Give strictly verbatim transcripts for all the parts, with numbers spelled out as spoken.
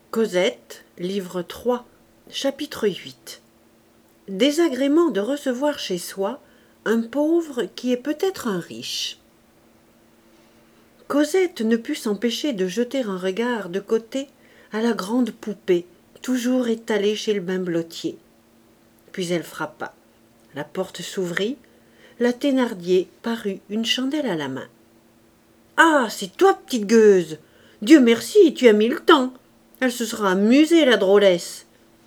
Cosette, livre trois, chapitre huit. Désagrément de recevoir chez soi un pauvre qui est peut-être un riche. Cosette ne put s'empêcher de jeter un regard de côté à la grande poupée, toujours étalée chez le bimbelotier. Puis elle frappa. La porte s'ouvrit. La Thénardier parut, une chandelle à la main. « Ah, c'est toi, petite gueuse! Dieu merci, tu as mis le temps! Elle se sera amusée, la drôlesse !»«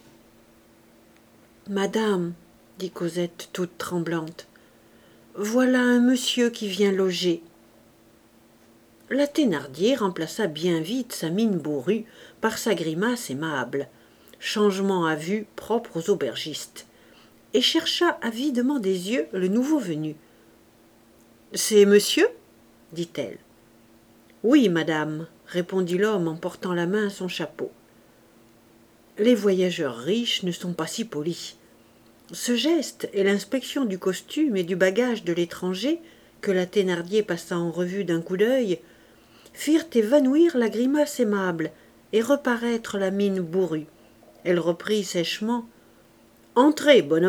Madame, dit Cosette toute tremblante, voilà un monsieur qui vient loger. » La Thénardier remplaça bien vite sa mine bourrue par sa grimace aimable, changement à vue propre aux aubergistes, et chercha avidement des yeux le nouveau venu. « C'est monsieur ?» dit-elle. « Oui, madame, » répondit l'homme en portant la main à son chapeau. Les voyageurs riches ne sont pas si polis. Ce geste et l'inspection du costume et du bagage de l'étranger, que la Thénardier passa en revue d'un coup d'œil, firent évanouir la grimace aimable et reparaître la mine bourrue. Elle reprit sèchement. « Entrez, bonhomme !»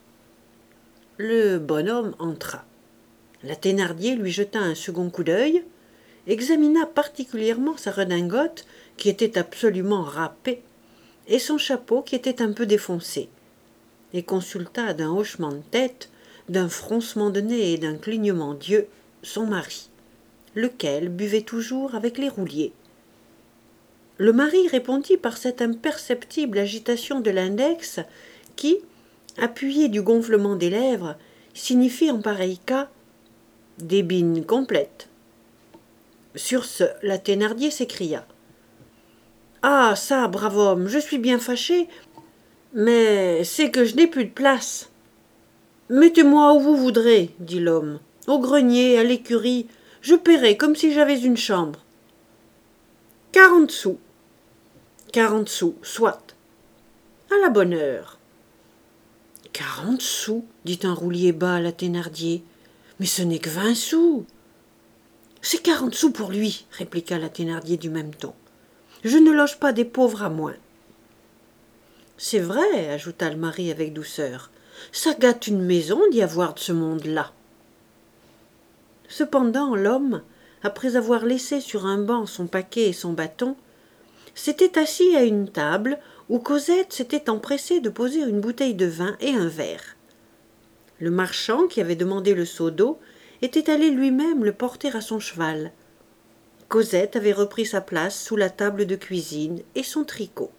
Le bonhomme entra. La Thénardier lui jeta un second coup d'œil, examina particulièrement sa redingote, qui était absolument râpée, et son chapeau, qui était un peu défoncé, et consulta d'un hochement de tête, d'un froncement de nez et d'un clignement d'yeux son mari, lequel buvait toujours avec les rouliers. Le mari répondit par cette imperceptible agitation de l'index qui, appuyée du gonflement des lèvres, signifie en pareil cas « débine complète ». Sur ce, la Thénardier s'écria. « Ah, ça, brave homme, je suis bien fâchée, mais c'est que je n'ai plus de place. »« Mettez-moi où vous voudrez, » dit l'homme, « au grenier, à l'écurie, je paierai comme si j'avais une chambre. »« Quarante sous. »« Quarante sous, soit. »« À la bonne heure. »« Quarante sous, » dit un roulier bas à la Thénardier, « mais ce n'est que vingt sous. »« C'est quarante sous pour lui, » répliqua la Thénardier du même ton. « Je ne loge pas des pauvres à moins. »« C'est vrai, » ajouta le mari avec douceur, « ça gâte une maison d'y avoir de ce monde-là. » Cependant, l'homme, après avoir laissé sur un banc son paquet et son bâton, s'était assis à une table où Cosette s'était empressée de poser une bouteille de vin et un verre. Le marchand, qui avait demandé le seau d'eau, était allé lui-même le porter à son cheval. Cosette avait repris sa place sous la table de cuisine et son tricot.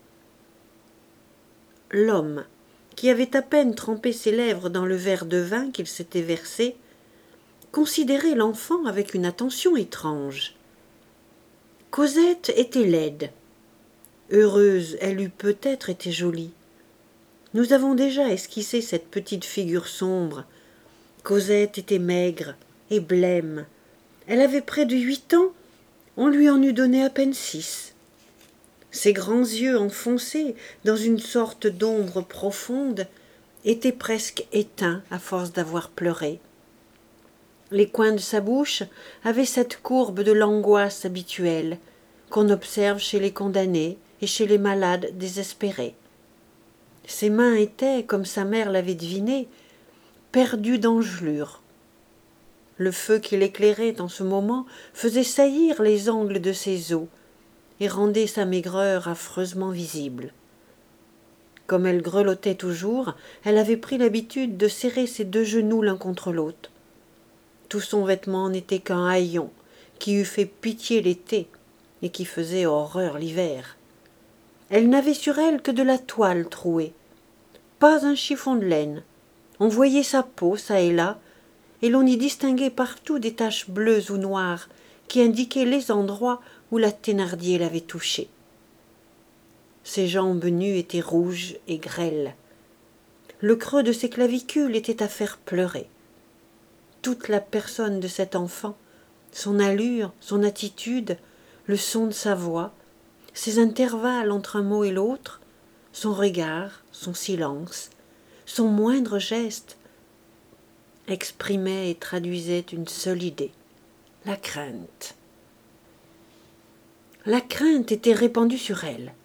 L'homme, qui avait à peine trempé ses lèvres dans le verre de vin qu'il s'était versé, considérait l'enfant avec une attention étrange. Cosette était laide. Heureuse, elle eût peut-être été jolie. Nous avons déjà esquissé cette petite figure sombre. Cosette était maigre et blême. Elle avait près de huit ans. On lui en eût donné à peine six. Ses grands yeux enfoncés dans une sorte d'ombre profonde étaient presque éteints à force d'avoir pleuré. Les coins de sa bouche avaient cette courbe de l'angoisse habituelle qu'on observe chez les condamnés et chez les malades désespérés. Ses mains étaient, comme sa mère l'avait deviné, perdues d'engelures. Le feu qui l'éclairait en ce moment faisait saillir les angles de ses os et rendait sa maigreur affreusement visible. Comme elle grelottait toujours, elle avait pris l'habitude de serrer ses deux genoux l'un contre l'autre. Tout son vêtement n'était qu'un haillon qui eût fait pitié l'été et qui faisait horreur l'hiver. Elle n'avait sur elle que de la toile trouée, pas un chiffon de laine. On voyait sa peau, çà et là, et l'on y distinguait partout des taches bleues ou noires qui indiquaient les endroits où la Thénardier l'avait touchée. Ses jambes nues étaient rouges et grêles. Le creux de ses clavicules était à faire pleurer. Toute la personne de cet enfant, son allure, son attitude, le son de sa voix, ses intervalles entre un mot et l'autre, son regard, son silence, son moindre geste, exprimaient et traduisaient une seule idée, la crainte. La crainte était répandue sur elle.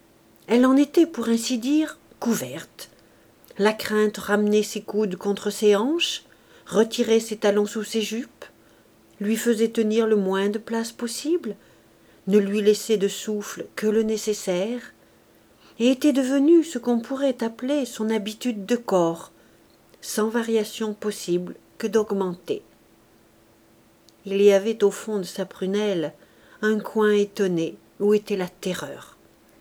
Elle en était, pour ainsi dire, couverte. La crainte ramenait ses coudes contre ses hanches, retirait ses talons sous ses jupes, lui faisait tenir le moins de place possible, ne lui laissait de souffle que le nécessaire, et était devenue ce qu'on pourrait appeler son habitude de corps, sans variation possible que d'augmenter. Il y avait au fond de sa prunelle un coin étonné où était la terreur.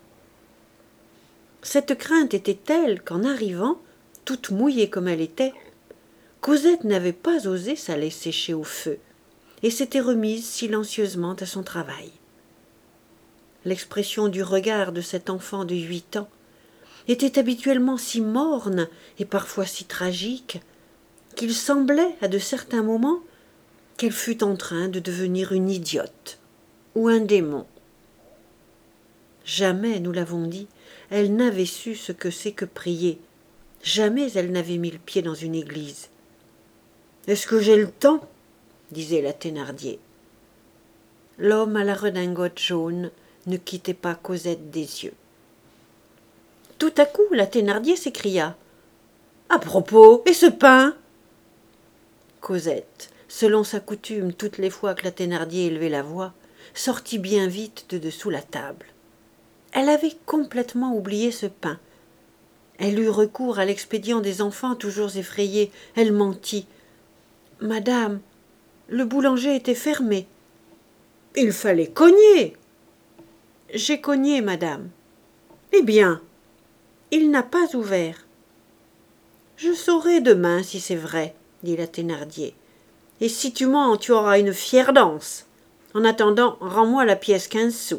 Cette crainte était telle qu'en arrivant, toute mouillée comme elle était, Cosette n'avait pas osé s'aller sécher au feu et s'était remise silencieusement à son travail. L'expression du regard de cet enfant de huit ans était habituellement si morne et parfois si tragique qu'il semblait à de certains moments qu'elle fût en train de devenir une idiote ou un démon. Jamais, nous l'avons dit, elle n'avait su ce que c'est que prier. Jamais elle n'avait mis le pied dans une église. « Est-ce que j'ai le temps ?» disait la Thénardier. L'homme à la redingote jaune ne quittait pas Cosette des yeux. Tout à coup, la Thénardier s'écria. « À propos, et ce pain ?» Cosette, selon sa coutume toutes les fois que la Thénardier élevait la voix, sortit bien vite de dessous la table. Elle avait complètement oublié ce pain. Elle eut recours à l'expédient des enfants toujours effrayés. Elle mentit. « Madame, le boulanger était fermé. »« Il fallait cogner. »« J'ai cogné, madame. »« Eh bien, il n'a pas ouvert. »« Je saurai demain si c'est vrai, » dit la Thénardier. « Et si tu mens, tu auras une fière danse. En attendant, rends-moi la pièce quinze sous. »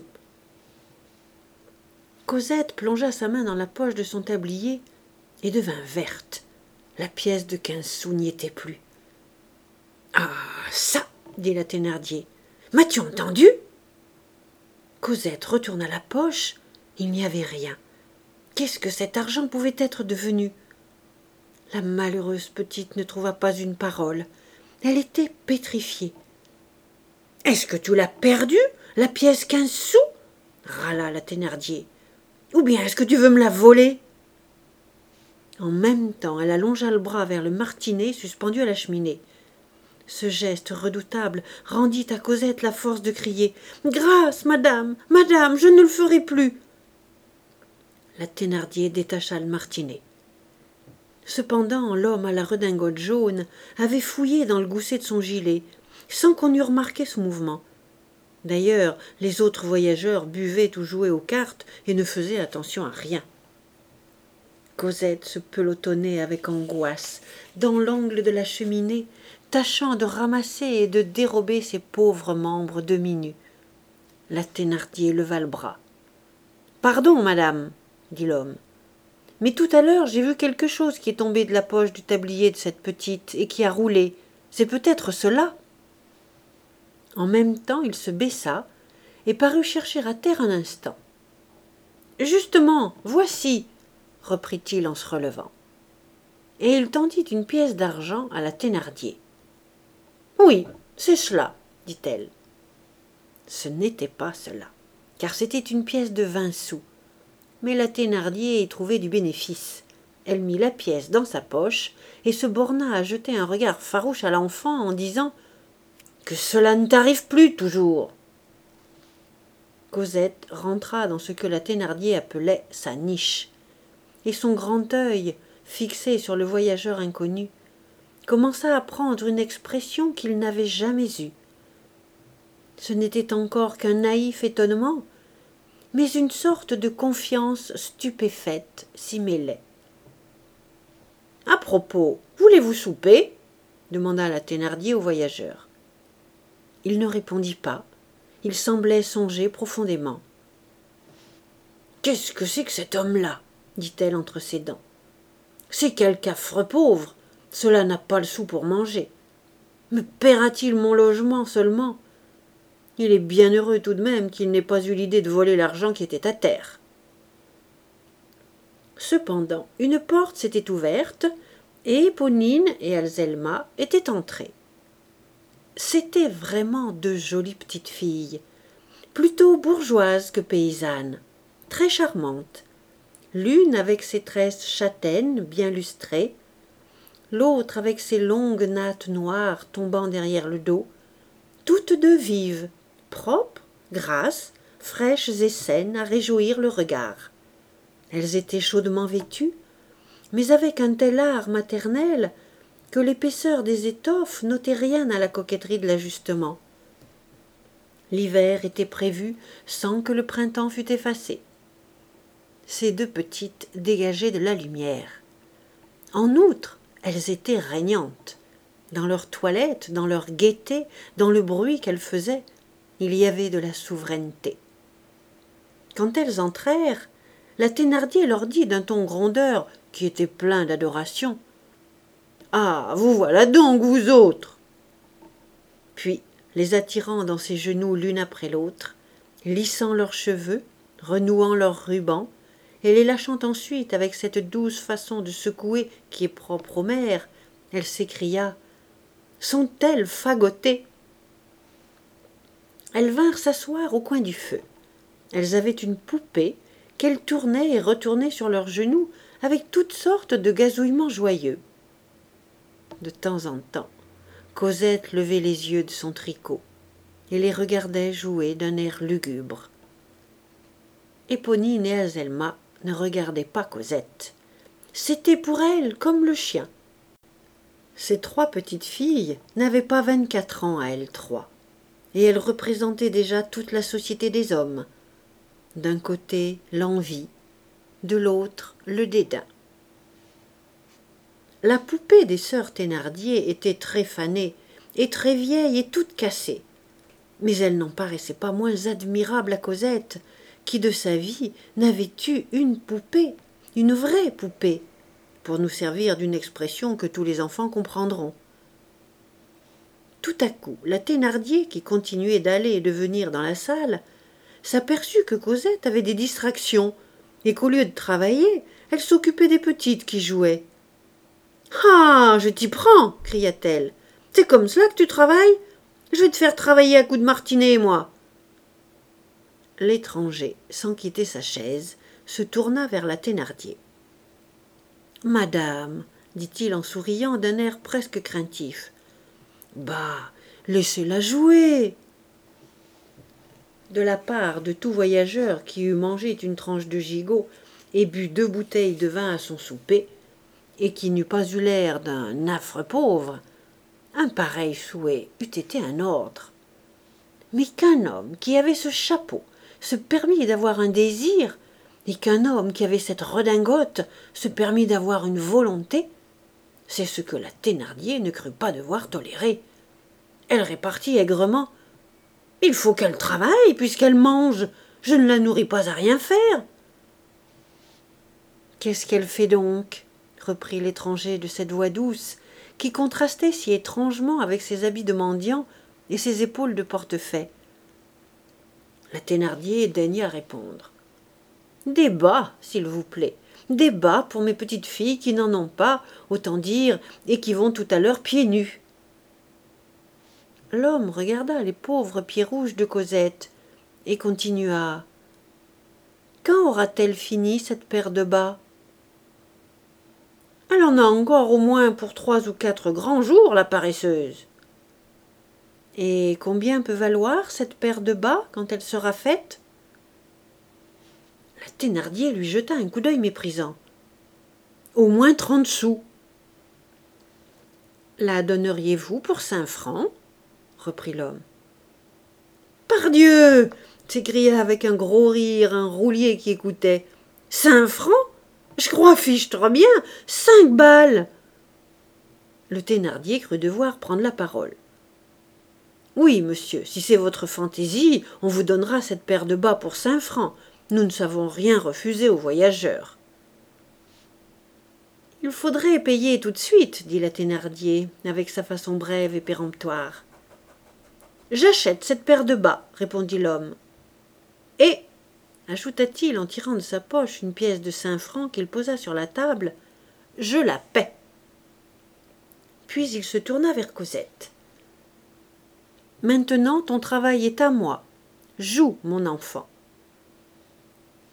Cosette plongea sa main dans la poche de son tablier et devint verte. La pièce de quinze sous n'y était plus. « Ah, ça !» dit la Thénardier. « M'as-tu entendu ?» Cosette retourna la poche. Il n'y avait rien. Qu'est-ce que cet argent pouvait être devenu? La malheureuse petite ne trouva pas une parole. Elle était pétrifiée. « Est-ce que tu l'as perdue, la pièce quinze sous ?» râla la Thénardier. « Ou bien est-ce que tu veux me la voler ?» En même temps, elle allongea le bras vers le martinet suspendu à la cheminée. Ce geste redoutable rendit à Cosette la force de crier « Grâce, madame, madame, je ne le ferai plus !» La Thénardier détacha le martinet. Cependant, l'homme à la redingote jaune avait fouillé dans le gousset de son gilet, sans qu'on eût remarqué ce mouvement. D'ailleurs, les autres voyageurs buvaient ou jouaient aux cartes et ne faisaient attention à rien. Cosette se pelotonnait avec angoisse dans l'angle de la cheminée, tâchant de ramasser et de dérober ses pauvres membres demi-nus. La Thénardier leva le bras. « Pardon, madame, » dit l'homme, « mais tout à l'heure j'ai vu quelque chose qui est tombé de la poche du tablier de cette petite et qui a roulé. C'est peut-être cela. » En même temps, il se baissa et parut chercher à terre un instant. « Justement, voici !» reprit-il en se relevant. Et il tendit une pièce d'argent à la Thénardier. « Oui, c'est cela, » dit-elle. Ce n'était pas cela, car c'était une pièce de vingt sous. Mais la Thénardier y trouvait du bénéfice. Elle mit la pièce dans sa poche et se borna à jeter un regard farouche à l'enfant en disant « Que cela ne t'arrive plus toujours !» Cosette rentra dans ce que la Thénardier appelait sa niche, et son grand œil, fixé sur le voyageur inconnu, commença à prendre une expression qu'il n'avait jamais eue. Ce n'était encore qu'un naïf étonnement, mais une sorte de confiance stupéfaite s'y mêlait. « À propos, voulez-vous souper ?» demanda la Thénardier au voyageur. Il ne répondit pas. Il semblait songer profondément. « Qu'est-ce que c'est que cet homme-là » dit-elle entre ses dents. « C'est quelque affreux pauvre. Cela n'a pas le sou pour manger. Me paiera-t-il mon logement seulement ? Il est bien heureux tout de même qu'il n'ait pas eu l'idée de voler l'argent qui était à terre. » Cependant, une porte s'était ouverte et Éponine et Azelma étaient entrées. C'étaient vraiment deux jolies petites filles, plutôt bourgeoises que paysannes, très charmantes. l'une avec ses tresses châtaines bien lustrées, l'autre avec ses longues nattes noires tombant derrière le dos, toutes deux vives, propres, grasses, fraîches et saines à réjouir le regard. Elles étaient chaudement vêtues, mais avec un tel art maternel que l'épaisseur des étoffes n'ôtait rien à la coquetterie de l'ajustement. L'hiver était prévu sans que le printemps fût effacé. Ces deux petites dégageaient de la lumière. En outre, elles étaient régnantes. Dans leur toilette, dans leur gaieté, dans le bruit qu'elles faisaient, il y avait de la souveraineté. Quand elles entrèrent, la Thénardier leur dit d'un ton grondeur qui était plein d'adoration: « Ah, vous voilà donc, vous autres !» Puis, les attirant dans ses genoux l'une après l'autre, lissant leurs cheveux, renouant leurs rubans, et les lâchant ensuite avec cette douce façon de secouer qui est propre aux mères, elle s'écria: « Sont-elles fagotées ?» Elles vinrent s'asseoir au coin du feu. Elles avaient une poupée qu'elles tournaient et retournaient sur leurs genoux avec toutes sortes de gazouillements joyeux. De temps en temps, Cosette levait les yeux de son tricot et les regardait jouer d'un air lugubre. Éponine et Azelma ne regardaient pas Cosette. C'était pour elles comme le chien. Ces trois petites filles n'avaient pas vingt-quatre ans à elles trois, et elles représentaient déjà toute la société des hommes. D'un côté, l'envie, de l'autre, le dédain. La poupée des sœurs Thénardier était très fanée, et très vieille et toute cassée. Mais elle n'en paraissait pas moins admirable à Cosette, qui de sa vie n'avait eu une poupée, une vraie poupée, pour nous servir d'une expression que tous les enfants comprendront. Tout à coup, la Thénardier, qui continuait d'aller et de venir dans la salle, s'aperçut que Cosette avait des distractions, et qu'au lieu de travailler, elle s'occupait des petites qui jouaient. « Ah, je t'y prends !» cria-t-elle. « C'est comme cela que tu travailles ? Je vais te faire travailler à coups de martinet, moi !» L'étranger, sans quitter sa chaise, se tourna vers la Thénardier. « Madame, dit-il en souriant d'un air presque craintif, « bah, laissez-la jouer !» De la part de tout voyageur qui eût mangé une tranche de gigot et bu deux bouteilles de vin à son souper, et qui n'eût pas eu l'air d'un affreux pauvre, un pareil souhait eût été un ordre. Mais qu'un homme qui avait ce chapeau se permit d'avoir un désir, et qu'un homme qui avait cette redingote se permit d'avoir une volonté, c'est ce que la Thénardier ne crut pas devoir tolérer. Elle répartit aigrement: « Il faut qu'elle travaille, puisqu'elle mange. Je ne la nourris pas à rien faire. »« Qu'est-ce qu'elle fait donc ?» reprit l'étranger de cette voix douce, qui contrastait si étrangement avec ses habits de mendiant et ses épaules de portefaix. La Thénardier daigna répondre: « Des bas, s'il vous plaît, des bas pour mes petites filles qui n'en ont pas, autant dire, et qui vont tout à l'heure pieds nus. » L'homme regarda les pauvres pieds rouges de Cosette et continua: « Quand aura-t-elle fini cette paire de bas ? » « Elle en a encore au moins pour trois ou quatre grands jours, la paresseuse. »« Et combien peut valoir cette paire de bas quand elle sera faite ?» La Thénardier lui jeta un coup d'œil méprisant. « Au moins trente sous. »« La donneriez-vous pour cinq francs ?» reprit l'homme. « Pardieu !» s'écria avec un gros rire un roulier qui écoutait. « Cinq francs ? Je crois fichtre bien, cinq balles !» Le Thénardier crut devoir prendre la parole. « Oui, monsieur, si c'est votre fantaisie, on vous donnera cette paire de bas pour cinq francs. Nous ne savons rien refuser aux voyageurs. »« Il faudrait payer tout de suite, » dit la Thénardier, avec sa façon brève et péremptoire. « J'achète cette paire de bas, » répondit l'homme. « Et, » ajouta-t-il en tirant de sa poche une pièce de cinq francs qu'il posa sur la table, « je la paie. » Puis il se tourna vers Cosette. « Maintenant ton travail est à moi. Joue, mon enfant. »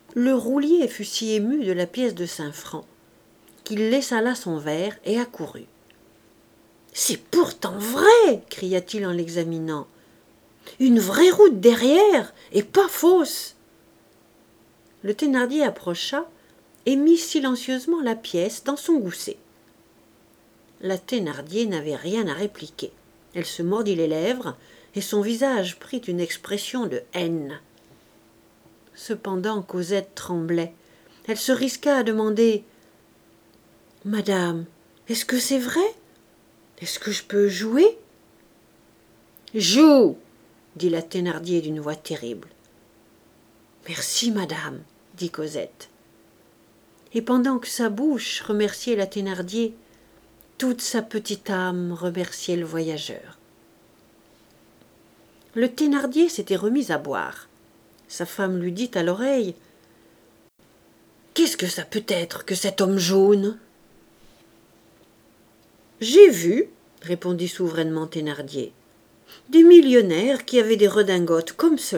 Le roulier fut si ému de la pièce de cinq francs qu'il laissa là son verre et accourut. « C'est pourtant vrai !» cria-t-il en l'examinant. « Une vraie route derrière, et pas fausse !» Le Thénardier approcha et mit silencieusement la pièce dans son gousset. La Thénardier n'avait rien à répliquer. Elle se mordit les lèvres et son visage prit une expression de haine. Cependant, Cosette tremblait. Elle se risqua à demander « Madame, est-ce que c'est vrai? Est-ce que je peux jouer ?»« Joue !» dit la Thénardier d'une voix terrible. « Merci, madame, » dit Cosette. Et pendant que sa bouche remerciait la Thénardier, toute sa petite âme remerciait le voyageur. Le Thénardier s'était remis à boire. Sa femme lui dit à l'oreille « Qu'est-ce que ça peut être que cet homme jaune ?»« J'ai vu, » répondit souverainement Thénardier, « des millionnaires qui avaient des redingotes comme cela. »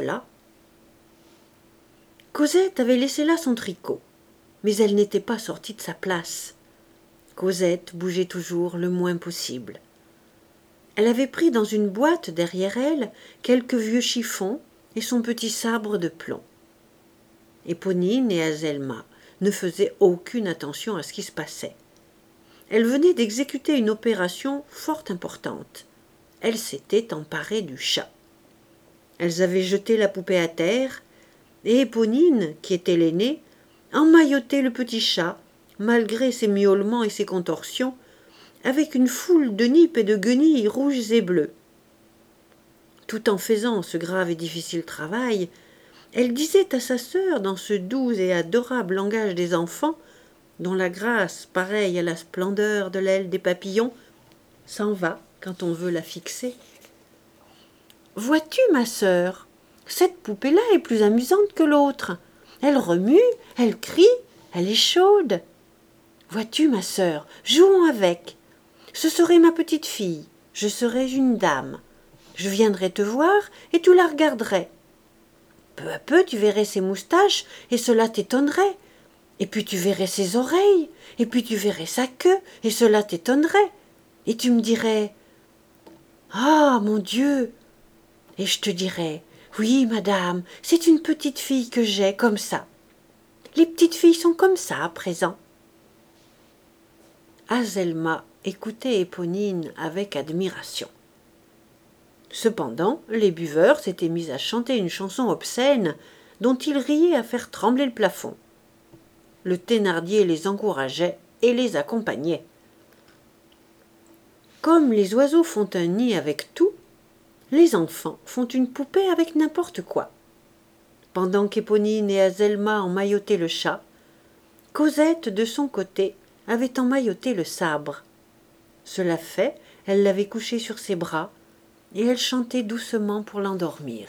Cosette avait laissé là son tricot, mais elle n'était pas sortie de sa place. Cosette bougeait toujours le moins possible. Elle avait pris dans une boîte derrière elle quelques vieux chiffons et son petit sabre de plomb. Éponine et Azelma ne faisaient aucune attention à ce qui se passait. Elles venaient d'exécuter une opération fort importante. Elles s'étaient emparées du chat. Elles avaient jeté la poupée à terre, et Éponine, qui était l'aînée, emmaillotait le petit chat, malgré ses miaulements et ses contorsions, avec une foule de nippes et de guenilles rouges et bleues. Tout en faisant ce grave et difficile travail, elle disait à sa sœur, dans ce doux et adorable langage des enfants, dont la grâce, pareille à la splendeur de l'aile des papillons, s'en va quand on veut la fixer. « Vois-tu, ma sœur, cette poupée-là est plus amusante que l'autre. Elle remue, elle crie, elle est chaude. Vois-tu, ma sœur, jouons avec. Ce serait ma petite fille, je serais une dame. Je viendrais te voir et tu la regarderais. Peu à peu, tu verrais ses moustaches et cela t'étonnerait. Et puis tu verrais ses oreilles, et puis tu verrais sa queue, et cela t'étonnerait. Et tu me dirais « Ah, mon Dieu !» Et je te dirais « Oui, madame, c'est une petite fille que j'ai, comme ça. Les petites filles sont comme ça à présent. » Azelma écoutait Éponine avec admiration. Cependant, les buveurs s'étaient mis à chanter une chanson obscène dont ils riaient à faire trembler le plafond. Le Thénardier les encourageait et les accompagnait. Comme les oiseaux font un nid avec tout, les enfants font une poupée avec n'importe quoi. Pendant qu'Éponine et Azelma emmaillotaient le chat, Cosette, de son côté, avait emmailloté le sabre. Cela fait, elle l'avait couché sur ses bras, et elle chantait doucement pour l'endormir.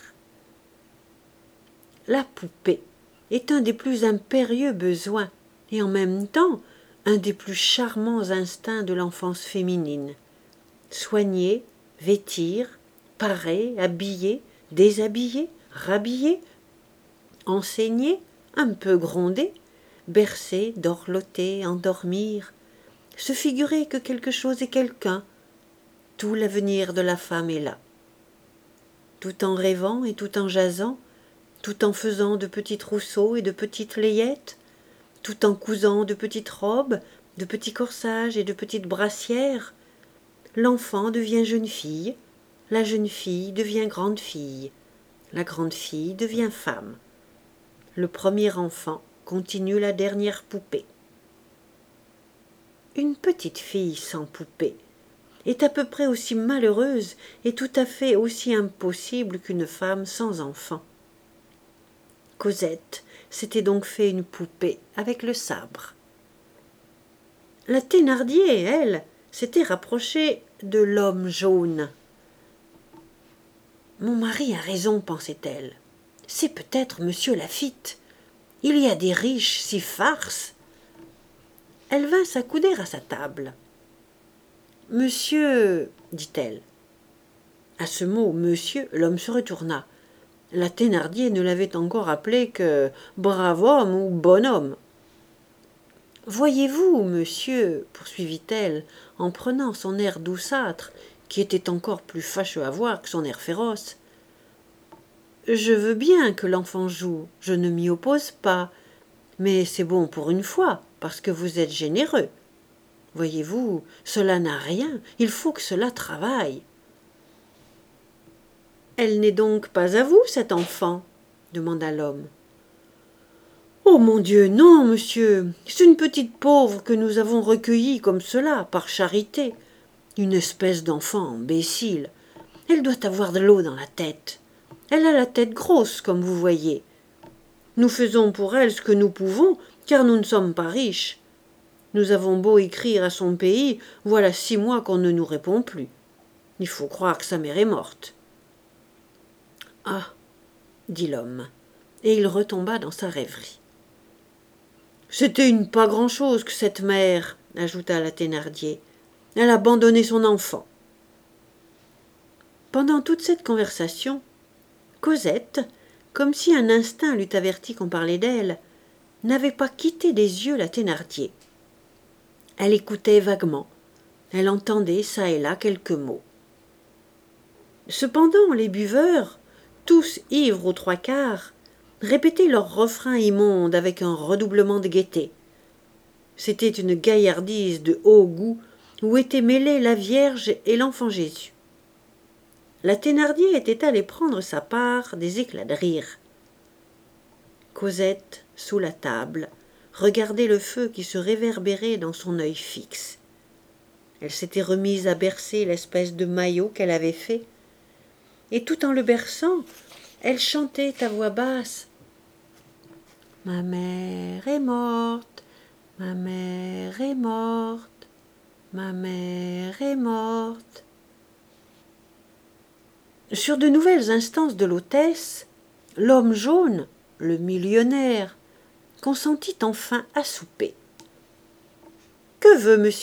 La poupée est un des plus impérieux besoins et en même temps un des plus charmants instincts de l'enfance féminine. Soigner, vêtir, parer, habiller, déshabiller, rhabiller, enseigner, un peu gronder, bercer, dorloter, endormir, se figurer que quelque chose est quelqu'un, tout l'avenir de la femme est là. Tout en rêvant et tout en jasant, tout en faisant de petits trousseaux et de petites layettes, tout en cousant de petites robes, de petits corsages et de petites brassières, l'enfant devient jeune fille, la jeune fille devient grande fille, la grande fille devient femme. Le premier enfant continue la dernière poupée. Une petite fille sans poupée est à peu près aussi malheureuse et tout à fait aussi impossible qu'une femme sans enfant. Cosette s'était donc fait une poupée avec le sabre. La Thénardier, elle, s'était rapprochée de l'homme jaune. « Mon mari a raison, pensait-elle. C'est peut-être monsieur Laffitte. Il y a des riches si farces. » Elle vint s'accouder à sa table. « Monsieur, dit-elle. » À ce mot « monsieur », l'homme se retourna. La Thénardier ne l'avait encore appelé que brave homme ou bonhomme. Voyez-vous, monsieur, poursuivit-elle, en prenant son air douceâtre, qui était encore plus fâcheux à voir que son air féroce, je veux bien que l'enfant joue, je ne m'y oppose pas, mais c'est bon pour une fois, parce que vous êtes généreux. Voyez-vous, cela n'a rien, il faut que cela travaille. Elle n'est donc pas à vous, cette enfant? Demanda l'homme. Oh mon Dieu, non, monsieur, c'est une petite pauvre que nous avons recueillie comme cela, par charité. Une espèce d'enfant imbécile. Elle doit avoir de l'eau dans la tête. Elle a la tête grosse, comme vous voyez. Nous faisons pour elle ce que nous pouvons, car nous ne sommes pas riches. Nous avons beau écrire à son pays, voilà six mois qu'on ne nous répond plus. Il faut croire que sa mère est morte. Ah, dit l'homme, et il retomba dans sa rêverie. C'était une pas grand-chose que cette mère, ajouta la Thénardier. Elle a abandonné son enfant. Pendant toute cette conversation, Cosette, comme si un instinct l'eût averti qu'on parlait d'elle, n'avait pas quitté des yeux la Thénardier. Elle écoutait vaguement, elle entendait çà et là quelques mots. Cependant, les buveurs, tous ivres aux trois quarts, répétaient leur refrain immonde avec un redoublement de gaieté. C'était une gaillardise de haut goût où étaient mêlés la Vierge et l'enfant Jésus. La Thénardier était allée prendre sa part des éclats de rire. Cosette, sous la table, regardait le feu qui se réverbérait dans son œil fixe. Elle s'était remise à bercer l'espèce de maillot qu'elle avait fait, et tout en le berçant, elle chantait à voix basse. « Ma mère est morte, ma mère est morte, ma mère est morte. » Sur de nouvelles instances de l'hôtesse, l'homme jaune, le millionnaire, consentit enfin à souper. « Que veut monsieur ?»«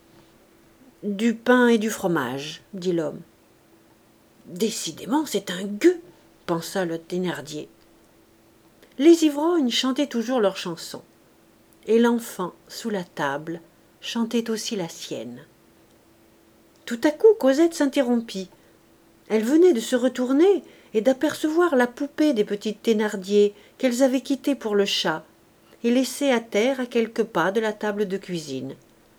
Du pain et du fromage, » dit l'homme. « Décidément, c'est un gueux, » pensa le Thénardier. Les ivrognes chantaient toujours leur chanson, et l'enfant, sous la table, chantait aussi la sienne. Tout à coup, Cosette s'interrompit. Elle venait de se retourner et d'apercevoir la poupée des petites Thénardier qu'elles avaient quittée pour le chat et laissée à terre à quelques pas de la table de cuisine.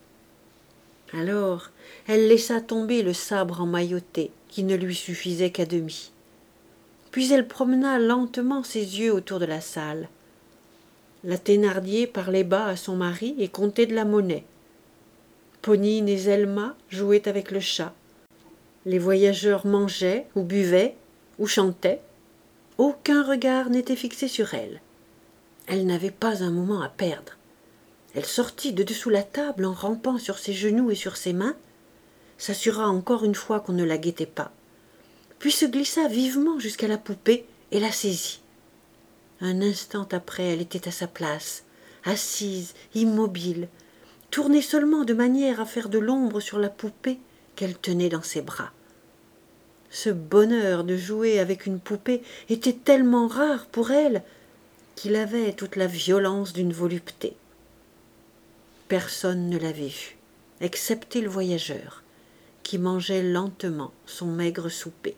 Alors, elle laissa tomber le sabre emmailloté qui ne lui suffisait qu'à demi. Puis elle promena lentement ses yeux autour de la salle. La Thénardier parlait bas à son mari et comptait de la monnaie. Ponine et Zelma jouaient avec le chat. Les voyageurs mangeaient ou buvaient ou chantaient. Aucun regard n'était fixé sur elle. Elle n'avait pas un moment à perdre. Elle sortit de dessous la table en rampant sur ses genoux et sur ses mains, s'assura encore une fois qu'on ne la guettait pas, puis se glissa vivement jusqu'à la poupée et la saisit. Un instant après, elle était à sa place, assise, immobile, tournée seulement de manière à faire de l'ombre sur la poupée qu'elle tenait dans ses bras. Ce bonheur de jouer avec une poupée était tellement rare pour elle qu'il avait toute la violence d'une volupté. Personne ne l'avait vue, excepté le voyageur, qui mangeait lentement son maigre souper.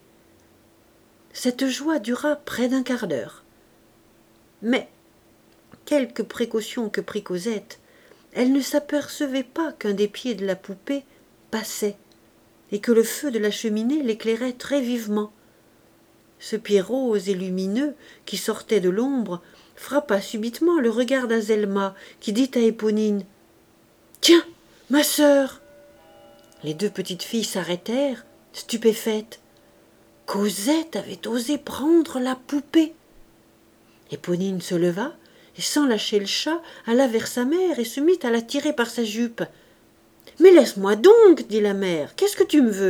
Cette joie dura près d'un quart d'heure. Mais, quelque précaution que prit Cosette, elle ne s'apercevait pas qu'un des pieds de la poupée passait et que le feu de la cheminée l'éclairait très vivement. Ce pied rose et lumineux qui sortait de l'ombre frappa subitement le regard d'Azelma qui dit à Éponine « Tiens, ma sœur !» Les deux petites filles s'arrêtèrent, stupéfaites. Cosette avait osé prendre la poupée. Éponine se leva et, sans lâcher le chat, alla vers sa mère et se mit à la tirer par sa jupe. « Mais laisse-moi donc, dit la mère, qu'est-ce que tu me veux ?»«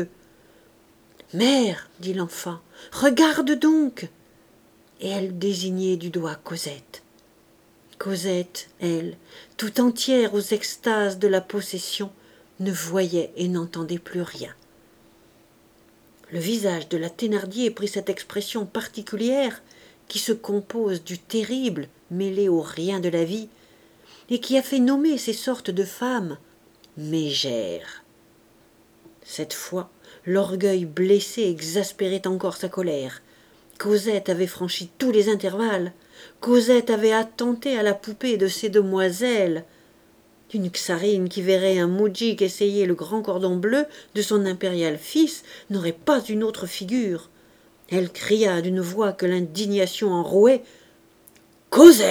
Mère, dit l'enfant, regarde donc !» Et elle désignait du doigt Cosette. Cosette, elle, tout entière aux extases de la possession, ne voyait et n'entendait plus rien. Le visage de la Thénardier prit cette expression particulière qui se compose du terrible mêlé au rien de la vie et qui a fait nommer ces sortes de femmes mégères. Cette fois, l'orgueil blessé exaspérait encore sa colère. Cosette avait franchi tous les intervalles. Cosette avait attenté à la poupée de ces demoiselles. Une czarine qui verrait un moudjik essayer le grand cordon bleu de son impérial fils n'aurait pas une autre figure. Elle cria d'une voix que l'indignation enrouait. « Cosette !»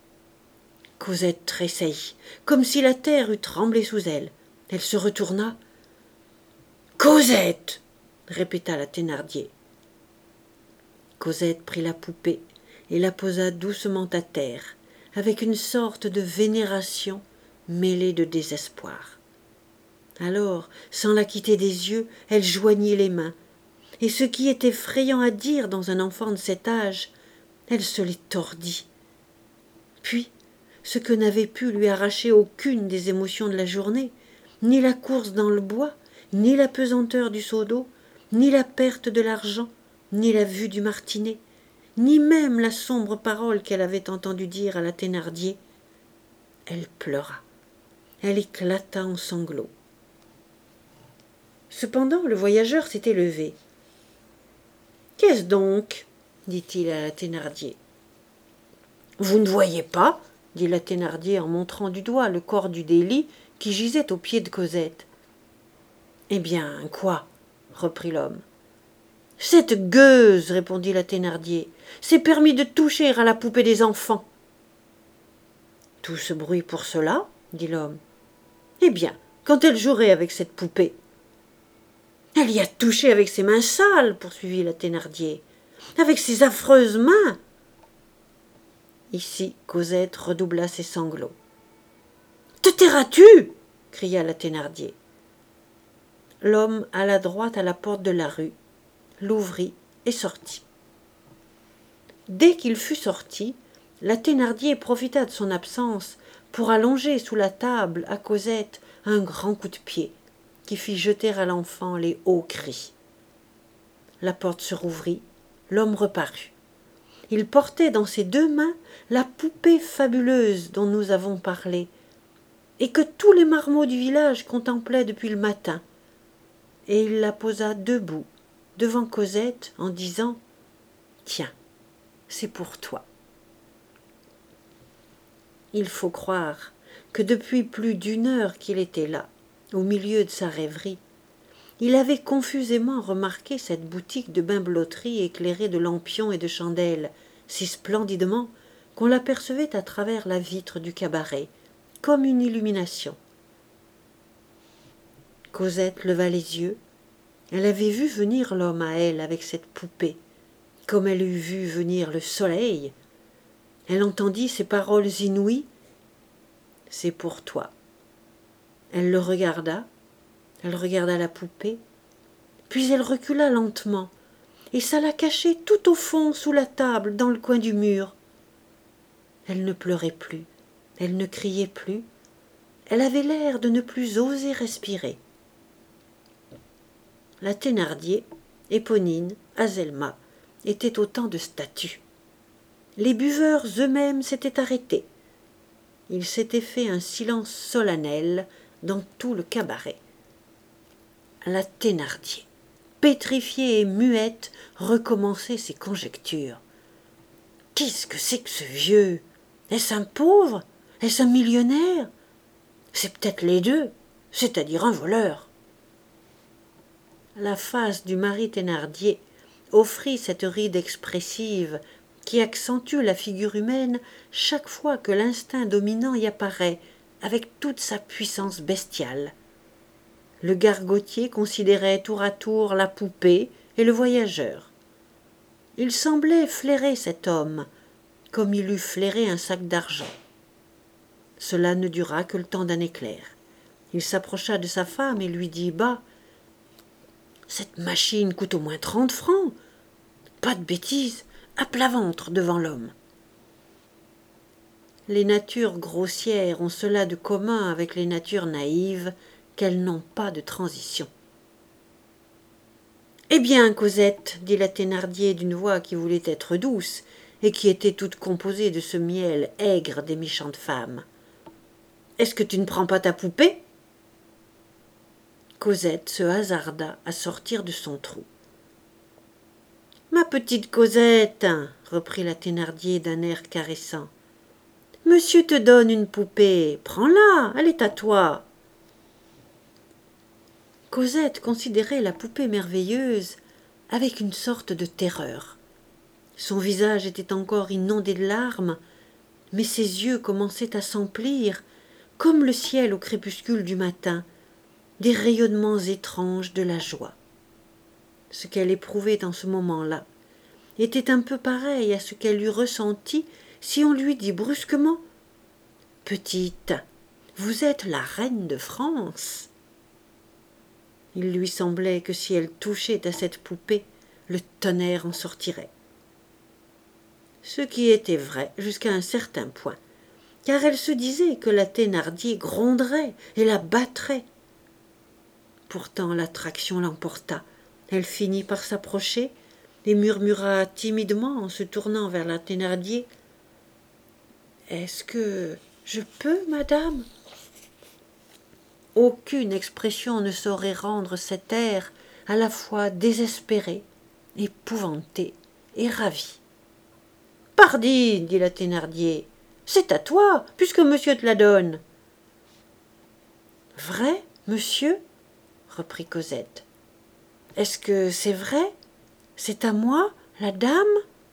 Cosette tressaillit, comme si la terre eût tremblé sous elle. Elle se retourna. « Cosette !» répéta la Thénardier. Cosette prit la poupée et la posa doucement à terre, avec une sorte de vénération mêlée de désespoir. Alors, sans la quitter des yeux, elle joignit les mains, et ce qui est effrayant à dire dans un enfant de cet âge, elle se les tordit. Puis, ce que n'avait pu lui arracher aucune des émotions de la journée, ni la course dans le bois, ni la pesanteur du seau d'eau, ni la perte de l'argent, ni la vue du martinet, ni même la sombre parole qu'elle avait entendu dire à la Thénardier, elle pleura. Elle éclata en sanglots. Cependant, le voyageur s'était levé. « Qu'est-ce donc ?» dit-il à la Thénardier. « Vous ne voyez pas ?» dit la Thénardier en montrant du doigt le corps du délit qui gisait aux pieds de Cosette. « Eh bien, quoi ?» reprit l'homme. « Cette gueuse, répondit la Thénardier, s'est permis de toucher à la poupée des enfants. »« Tout ce bruit pour cela ?» dit l'homme. « Eh bien, quand elle jouerait avec cette poupée ?»« Elle y a touché avec ses mains sales, poursuivit la Thénardier, avec ses affreuses mains. » Ici, Cosette redoubla ses sanglots. « Te tairas-tu » cria la Thénardier. L'homme alla droit à la porte de la rue, l'ouvrit et sortit. Dès qu'il fut sorti, la Thénardier profita de son absence pour allonger sous la table à Cosette un grand coup de pied qui fit jeter à l'enfant les hauts cris. La porte se rouvrit, l'homme reparut. Il portait dans ses deux mains la poupée fabuleuse dont nous avons parlé et que tous les marmots du village contemplaient depuis le matin, et il la posa debout devant Cosette en disant « Tiens, c'est pour toi. » Il faut croire que depuis plus d'une heure qu'il était là, au milieu de sa rêverie, il avait confusément remarqué cette boutique de bimbeloterie éclairée de lampions et de chandelles, si splendidement qu'on l'apercevait à travers la vitre du cabaret, comme une illumination. Cosette leva les yeux. Elle avait vu venir l'homme à elle avec cette poupée, comme elle eût vu venir le soleil. Elle entendit ces paroles inouïes. « C'est pour toi. » Elle le regarda, elle regarda la poupée, puis elle recula lentement et s'alla cacher tout au fond sous la table dans le coin du mur. Elle ne pleurait plus, elle ne criait plus, elle avait l'air de ne plus oser respirer. La Thénardier, Éponine, Azelma étaient autant de statues. Les buveurs eux-mêmes s'étaient arrêtés. Il s'était fait un silence solennel dans tout le cabaret. La Thénardier, pétrifiée et muette, recommençait ses conjectures. « Qu'est-ce que c'est que ce vieux ? Est-ce un pauvre ? Est-ce un millionnaire ? C'est peut-être les deux, c'est-à-dire un voleur. » La face du mari Thénardier offrit cette ride expressive qui accentue la figure humaine chaque fois que l'instinct dominant y apparaît avec toute sa puissance bestiale. Le gargotier considérait tour à tour la poupée et le voyageur. Il semblait flairer cet homme, comme il eût flairé un sac d'argent. Cela ne dura que le temps d'un éclair. Il s'approcha de sa femme et lui dit bas « Cette machine coûte au moins trente francs. Pas de bêtises, à plat ventre devant l'homme. » Les natures grossières ont cela de commun avec les natures naïves qu'elles n'ont pas de transition. Eh bien, Cosette, dit la Thénardier d'une voix qui voulait être douce et qui était toute composée de ce miel aigre des méchantes femmes, est-ce que tu ne prends pas ta poupée? Cosette se hasarda à sortir de son trou. Ma petite Cosette, reprit la Thénardier d'un air caressant, monsieur te donne une poupée, prends-la, elle est à toi. Cosette considérait la poupée merveilleuse avec une sorte de terreur. Son visage était encore inondé de larmes, mais ses yeux commençaient à s'emplir, comme le ciel au crépuscule du matin, des rayonnements étranges de la joie. Ce qu'elle éprouvait en ce moment-là était un peu pareil à ce qu'elle eût ressenti si on lui dit brusquement « Petite, vous êtes la reine de France !» Il lui semblait que si elle touchait à cette poupée, le tonnerre en sortirait. Ce qui était vrai jusqu'à un certain point, car elle se disait que la Thénardier gronderait et la battrait. Pourtant l'attraction l'emporta. Elle finit par s'approcher et murmura timidement en se tournant vers la Thénardier « Est-ce que je peux, madame ?» Aucune expression ne saurait rendre cet air à la fois désespéré, épouvanté et ravi. « Pardi, dit la Thénardier, c'est à toi, puisque monsieur te la donne. »« Vrai, monsieur ?» reprit Cosette. « Est-ce que c'est vrai? C'est à moi, la dame ?»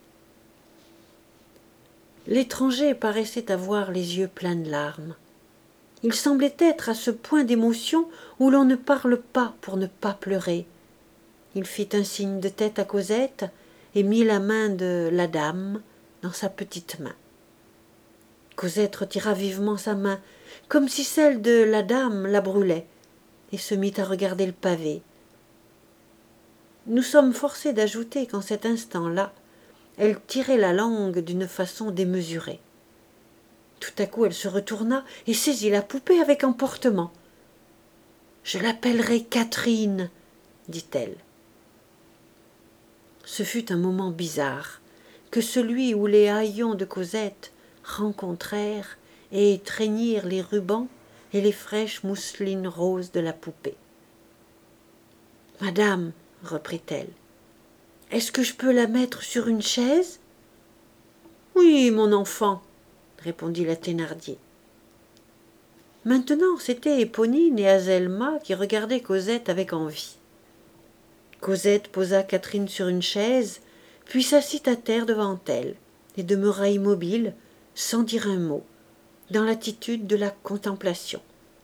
L'étranger paraissait avoir les yeux pleins de larmes. Il semblait être à ce point d'émotion où l'on ne parle pas pour ne pas pleurer. Il fit un signe de tête à Cosette et mit la main de la dame dans sa petite main. Cosette retira vivement sa main, comme si celle de la dame la brûlait, et se mit à regarder le pavé. Nous sommes forcés d'ajouter qu'en cet instant-là, elle tirait la langue d'une façon démesurée. Tout à coup, elle se retourna et saisit la poupée avec emportement. « Je l'appellerai Catherine, » dit-elle. Ce fut un moment bizarre, que celui où les haillons de Cosette rencontrèrent et étreignirent les rubans et les fraîches mousselines roses de la poupée. « Madame, » reprit-elle, « est-ce que je peux la mettre sur une chaise ?»« Oui, mon enfant, » répondit la Thénardier. Maintenant, c'étaient Éponine et Azelma qui regardaient Cosette avec envie. Cosette posa Catherine sur une chaise, puis s'assit à terre devant elle, et demeura immobile, sans dire un mot, dans l'attitude de la contemplation.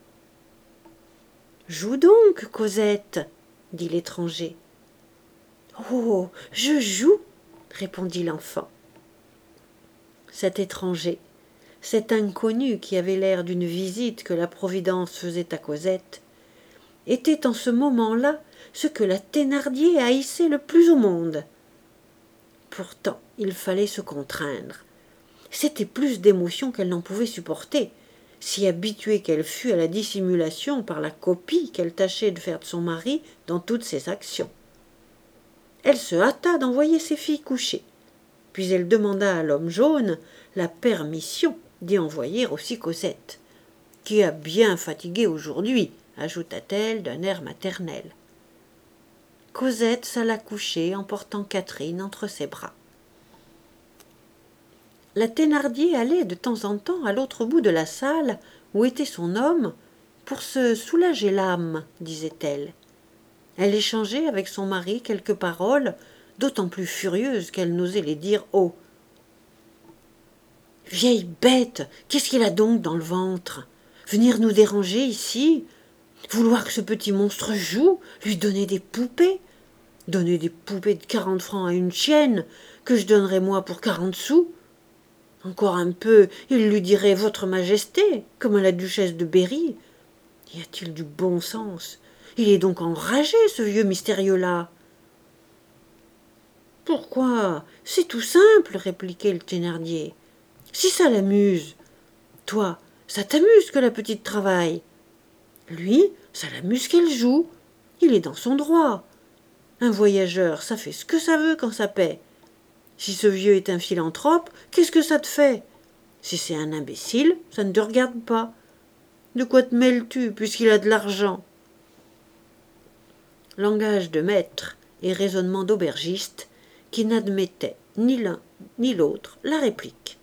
« Joue donc, Cosette, » dit l'étranger. « Oh, je joue, » répondit l'enfant. Cet étranger, cet inconnu qui avait l'air d'une visite que la Providence faisait à Cosette, était en ce moment-là ce que la Thénardier haïssait le plus au monde. Pourtant, il fallait se contraindre. C'était plus d'émotion qu'elle n'en pouvait supporter, si habituée qu'elle fût à la dissimulation par la copie qu'elle tâchait de faire de son mari dans toutes ses actions. Elle se hâta d'envoyer ses filles coucher, puis elle demanda à l'homme jaune la permission d'y envoyer aussi Cosette, qui a bien fatigué aujourd'hui, ajouta-t-elle d'un air maternel. Cosette s'alla coucher en portant Catherine entre ses bras. La Thénardier allait de temps en temps à l'autre bout de la salle où était son homme pour se soulager l'âme, disait-elle. Elle échangeait avec son mari quelques paroles, d'autant plus furieuses qu'elle n'osait les dire haut. « Vieille bête, qu'est-ce qu'il a donc dans le ventre? Venir nous déranger ici? Vouloir que ce petit monstre joue? Lui donner des poupées? Donner des poupées de quarante francs à une chienne, que je donnerais moi pour quarante sous? Encore un peu, il lui dirait « Votre Majesté », comme à la duchesse de Berry. Y a-t-il du bon sens? Il est donc enragé, ce vieux mystérieux-là. « Pourquoi? C'est tout simple, » répliquait le Thénardier. « Si ça l'amuse. Toi, ça t'amuse que la petite travaille. Lui, ça l'amuse qu'elle joue. Il est dans son droit. Un voyageur, ça fait ce que ça veut quand ça paie. Si ce vieux est un philanthrope, qu'est-ce que ça te fait? Si c'est un imbécile, ça ne te regarde pas. De quoi te mêles-tu, puisqu'il a de l'argent? Langage de maître et raisonnement d'aubergiste qui n'admettaient ni l'un ni l'autre la réplique.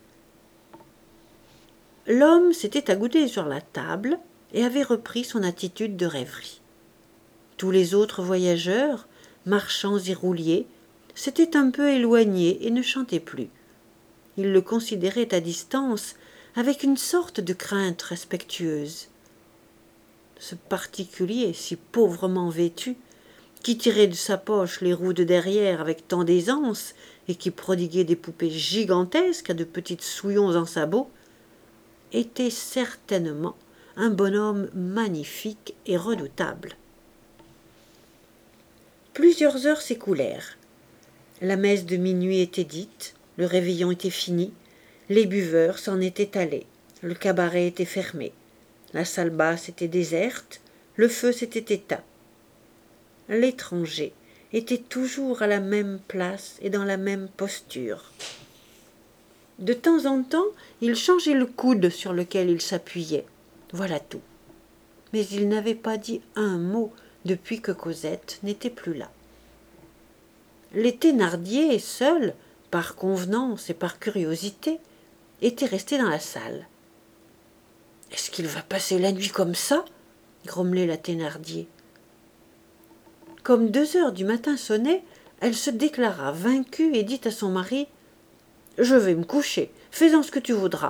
L'homme s'était agouté sur la table et avait repris son attitude de rêverie. Tous les autres voyageurs, marchands et rouliers, s'étaient un peu éloignés et ne chantaient plus. Ils le considéraient à distance avec une sorte de crainte respectueuse. Ce particulier, si pauvrement vêtu, qui tirait de sa poche les roues de derrière avec tant d'aisance et qui prodiguait des poupées gigantesques à de petites souillons en sabots, était certainement un bonhomme magnifique et redoutable. Plusieurs heures s'écoulèrent. La messe de minuit était dite, le réveillon était fini, les buveurs s'en étaient allés, le cabaret était fermé, la salle basse était déserte, le feu s'était éteint. L'étranger était toujours à la même place et dans la même posture. De temps en temps, il changeait le coude sur lequel il s'appuyait. Voilà tout. Mais il n'avait pas dit un mot depuis que Cosette n'était plus là. Les Thénardier, seuls, par convenance et par curiosité, étaient restés dans la salle. « Est-ce qu'il va passer la nuit comme ça ?» grommelait la Thénardier. Comme deux heures du matin sonnaient, elle se déclara vaincue et dit à son mari « Je vais me coucher, fais-en ce que tu voudras. »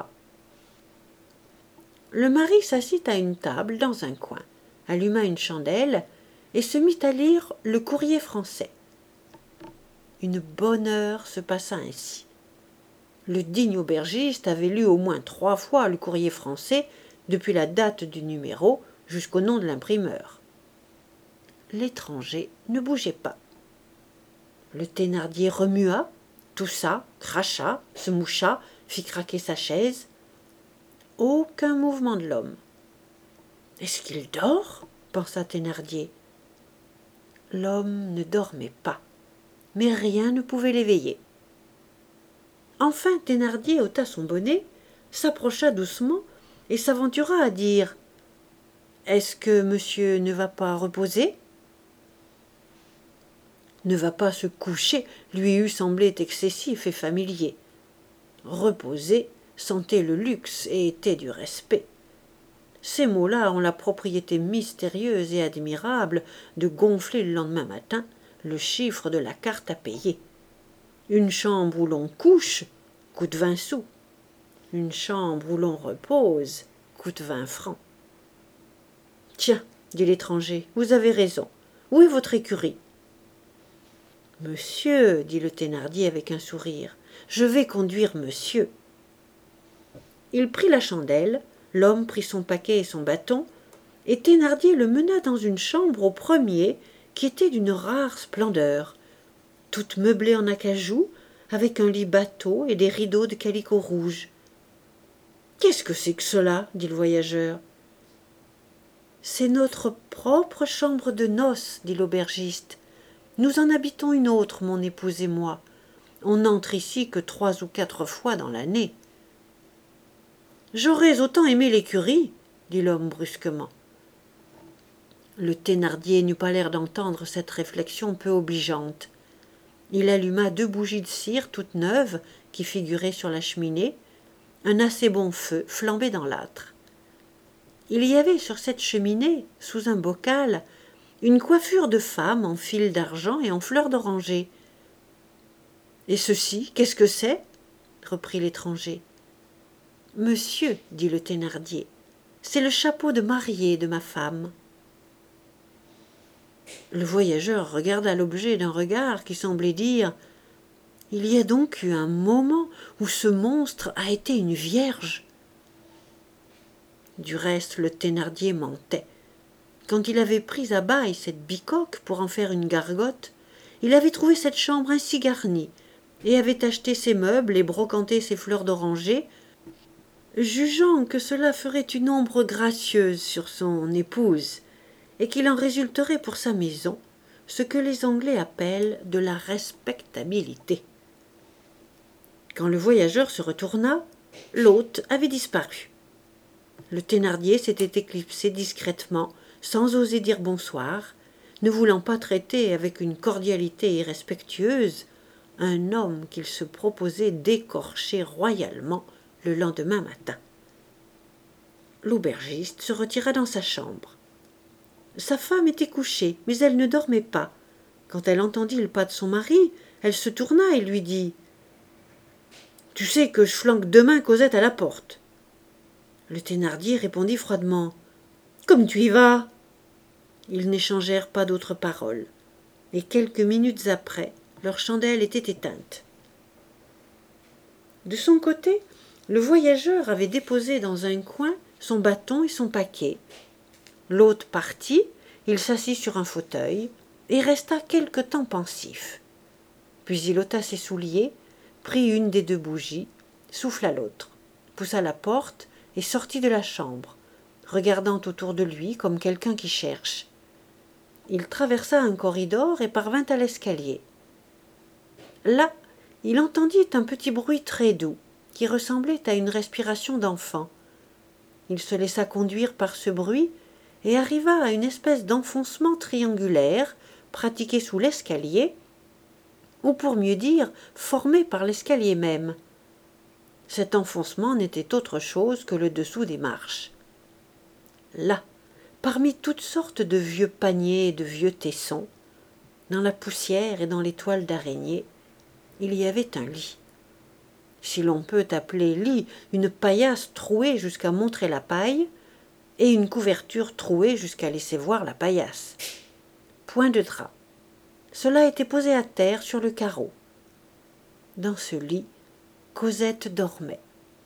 Le mari s'assit à une table dans un coin, alluma une chandelle et se mit à lire le Courrier français. Une bonne heure se passa ainsi. Le digne aubergiste avait lu au moins trois fois le Courrier français depuis la date du numéro jusqu'au nom de l'imprimeur. L'étranger ne bougeait pas. Le Thénardier remua, toussa, cracha, se moucha, fit craquer sa chaise. Aucun mouvement de l'homme. « Est-ce qu'il dort ?» pensa Thénardier. L'homme ne dormait pas, mais rien ne pouvait l'éveiller. Enfin Thénardier ôta son bonnet, s'approcha doucement et s'aventura à dire « Est-ce que monsieur ne va pas reposer ?» Ne va pas se coucher lui eût semblé excessif et familier. Reposer sentait le luxe et était du respect. Ces mots-là ont la propriété mystérieuse et admirable de gonfler le lendemain matin le chiffre de la carte à payer. Une chambre où l'on couche coûte vingt sous. Une chambre où l'on repose coûte vingt francs. « Tiens, dit l'étranger, vous avez raison. Où est votre écurie ?»« Monsieur, dit le Thénardier avec un sourire, je vais conduire monsieur. » Il prit la chandelle, l'homme prit son paquet et son bâton, et Thénardier le mena dans une chambre au premier qui était d'une rare splendeur, toute meublée en acajou, avec un lit bateau et des rideaux de calicot rouge. « Qu'est-ce que c'est que cela ?» dit le voyageur. « C'est notre propre chambre de noces, dit l'aubergiste. Nous en habitons une autre, mon épouse et moi. On n'entre ici que trois ou quatre fois dans l'année. »« J'aurais autant aimé l'écurie, dit l'homme brusquement. Le Thénardier n'eut pas l'air d'entendre cette réflexion peu obligeante. Il alluma deux bougies de cire toutes neuves qui figuraient sur la cheminée. Un assez bon feu flambait dans l'âtre. Il y avait sur cette cheminée, sous un bocal, une coiffure de femme en fil d'argent et en fleurs d'oranger. « Et ceci, qu'est-ce que c'est ?» reprit l'étranger. « Monsieur, dit le Thénardier, c'est le chapeau de mariée de ma femme. » Le voyageur regarda l'objet d'un regard qui semblait dire « Il y a donc eu un moment où ce monstre a été une vierge ?» Du reste, le Thénardier mentait. Quand il avait pris à bail cette bicoque pour en faire une gargote, il avait trouvé cette chambre ainsi garnie et avait acheté ses meubles et brocanté ses fleurs d'oranger, jugeant que cela ferait une ombre gracieuse sur son épouse et qu'il en résulterait pour sa maison ce que les Anglais appellent de la respectabilité. Quand le voyageur se retourna, l'hôte avait disparu. Le Thénardier s'était éclipsé discrètement, sans oser dire bonsoir, ne voulant pas traiter avec une cordialité irrespectueuse un homme qu'il se proposait d'écorcher royalement le lendemain matin. L'aubergiste se retira dans sa chambre. Sa femme était couchée, mais elle ne dormait pas. Quand elle entendit le pas de son mari, elle se tourna et lui dit « Tu sais que je flanque demain Cosette à la porte. » Le Thénardier répondit froidement « Comme tu y vas !» Ils n'échangèrent pas d'autres paroles, et quelques minutes après, leur chandelle était éteinte. De son côté, le voyageur avait déposé dans un coin son bâton et son paquet. L'hôte partit, il s'assit sur un fauteuil et resta quelque temps pensif. Puis il ôta ses souliers, prit une des deux bougies, souffla l'autre, poussa la porte et sortit de la chambre, regardant autour de lui comme quelqu'un qui cherche. Il traversa un corridor et parvint à l'escalier. Là, il entendit un petit bruit très doux, qui ressemblait à une respiration d'enfant. Il se laissa conduire par ce bruit et arriva à une espèce d'enfoncement triangulaire pratiqué sous l'escalier, ou pour mieux dire, formé par l'escalier même. Cet enfoncement n'était autre chose que le dessous des marches. Là, parmi toutes sortes de vieux paniers et de vieux tessons, dans la poussière et dans les toiles d'araignée, il y avait un lit. Si l'on peut appeler lit une paillasse trouée jusqu'à montrer la paille, et une couverture trouée jusqu'à laisser voir la paillasse. Point de drap. Cela était posé à terre sur le carreau. Dans ce lit, Cosette dormait.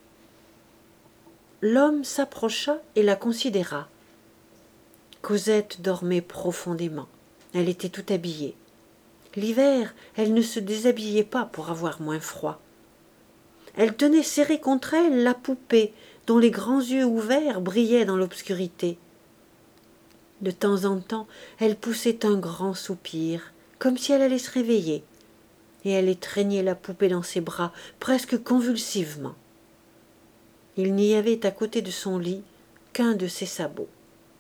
L'homme s'approcha et la considéra. Cosette dormait profondément. Elle était tout habillée. L'hiver, elle ne se déshabillait pas pour avoir moins froid. Elle tenait serrée contre elle la poupée, dont les grands yeux ouverts brillaient dans l'obscurité. De temps en temps, elle poussait un grand soupir, comme si elle allait se réveiller, et elle étreignait la poupée dans ses bras, presque convulsivement. Il n'y avait à côté de son lit qu'un de ses sabots.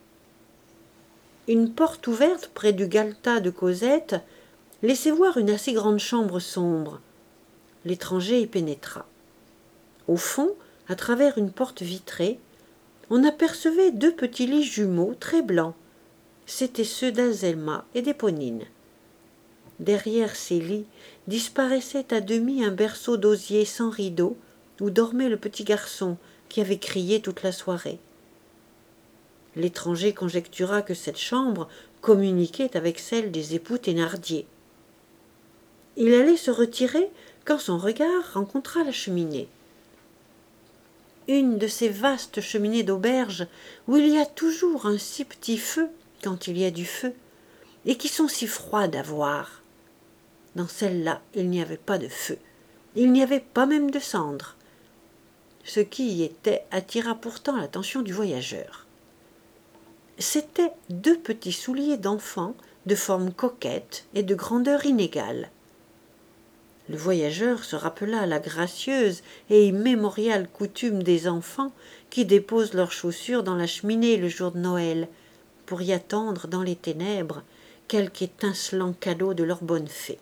Une porte ouverte près du galetas de Cosette laissait voir une assez grande chambre sombre. L'étranger y pénétra. Au fond, à travers une porte vitrée, on apercevait deux petits lits jumeaux très blancs. C'étaient ceux d'Azelma et d'Éponine. Derrière ces lits disparaissait à demi un berceau d'osier sans rideau où dormait le petit garçon qui avait crié toute la soirée. L'étranger conjectura que cette chambre communiquait avec celle des époux Thénardier. Il allait se retirer quand son regard rencontra la cheminée. Une de ces vastes cheminées d'auberge où il y a toujours un si petit feu quand il y a du feu, et qui sont si froides à voir. Dans celle-là, il n'y avait pas de feu, il n'y avait pas même de cendre. Ce qui y était attira pourtant l'attention du voyageur. C'étaient deux petits souliers d'enfant de forme coquette et de grandeur inégale. Le voyageur se rappela la gracieuse et immémoriale coutume des enfants qui déposent leurs chaussures dans la cheminée le jour de Noël, pour y attendre dans les ténèbres quelque étincelant cadeau de leur bonne fée.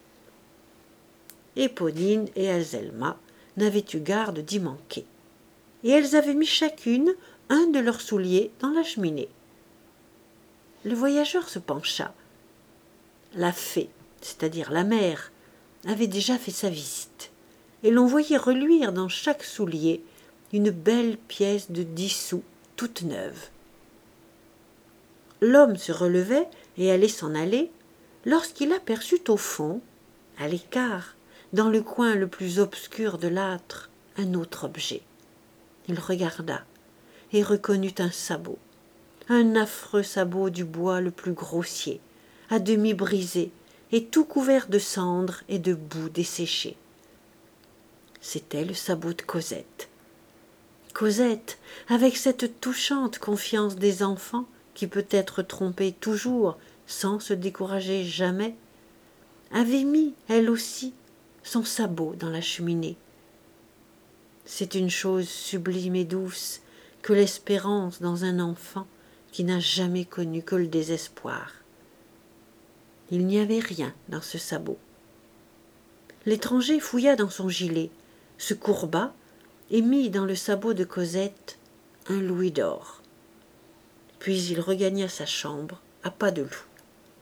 Éponine et Azelma n'avaient eu garde d'y manquer, et elles avaient mis chacune un de leurs souliers dans la cheminée. Le voyageur se pencha. La fée, c'est-à-dire la mère, avait déjà fait sa visite, et l'on voyait reluire dans chaque soulier une belle pièce de dix sous toute neuve. L'homme se relevait et allait s'en aller, lorsqu'il aperçut au fond, à l'écart, dans le coin le plus obscur de l'âtre, un autre objet. Il regarda et reconnut un sabot, un affreux sabot du bois le plus grossier, à demi brisé et tout couvert de cendres et de boue desséchée. C'était le sabot de Cosette. Cosette, avec cette touchante confiance des enfants qui peut être trompée toujours sans se décourager jamais, avait mis, elle aussi, son sabot dans la cheminée. C'est une chose sublime et douce que l'espérance dans un enfant qui n'a jamais connu que le désespoir. Il n'y avait rien dans ce sabot. L'étranger fouilla dans son gilet, se courba et mit dans le sabot de Cosette un louis d'or. Puis il regagna sa chambre à pas de loup.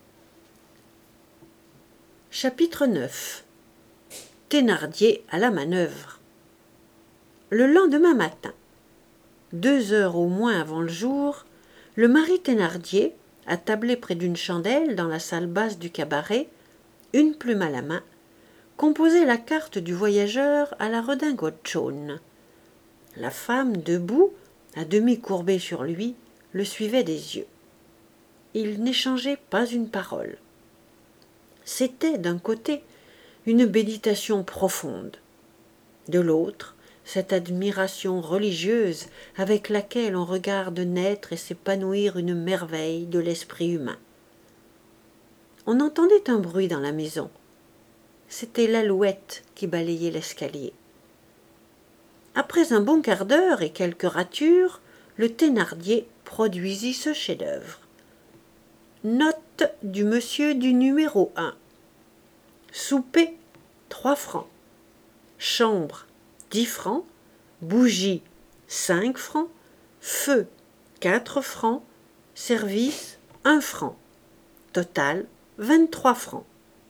Chapitre neuf. Thénardier à la manœuvre. Le lendemain matin, deux heures au moins avant le jour, le mari Thénardier, attablé près d'une chandelle dans la salle basse du cabaret, une plume à la main, composait la carte du voyageur à la redingote jaune. La femme, debout, à demi courbée sur lui, le suivait des yeux. Ils n'échangeaient pas une parole. C'était, d'un côté, une méditation profonde, de l'autre, cette admiration religieuse avec laquelle on regarde naître et s'épanouir une merveille de l'esprit humain. On entendait un bruit dans la maison. C'était l'Alouette qui balayait l'escalier. Après un bon quart d'heure et quelques ratures, le Thénardier produisit ce chef-d'œuvre. Note du monsieur du numéro un. Souper, trois francs. Chambre, dix francs. Bougie, cinq francs. Feu, quatre francs. Service, un franc. Total, vingt-trois francs.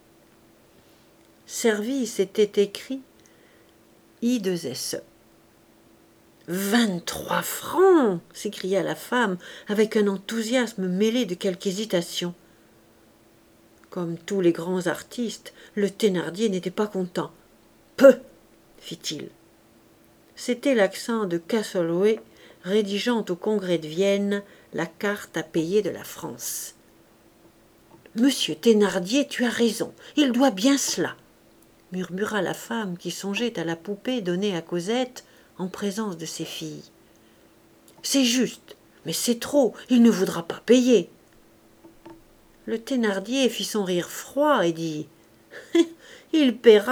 Service était écrit I deux S E. Vingt-trois francs s'écria la femme avec un enthousiasme mêlé de quelque hésitation. Comme tous les grands artistes, le Thénardier n'était pas content. Peu fit-il. C'était l'accent de Castlereagh rédigeant au congrès de Vienne la carte à payer de la France. Monsieur Thénardier, tu as raison, il doit bien cela, murmura la femme qui songeait à la poupée donnée à Cosette en présence de ses filles. C'est juste, mais c'est trop, il ne voudra pas payer. Le Thénardier fit son rire froid et dit « Il paiera ».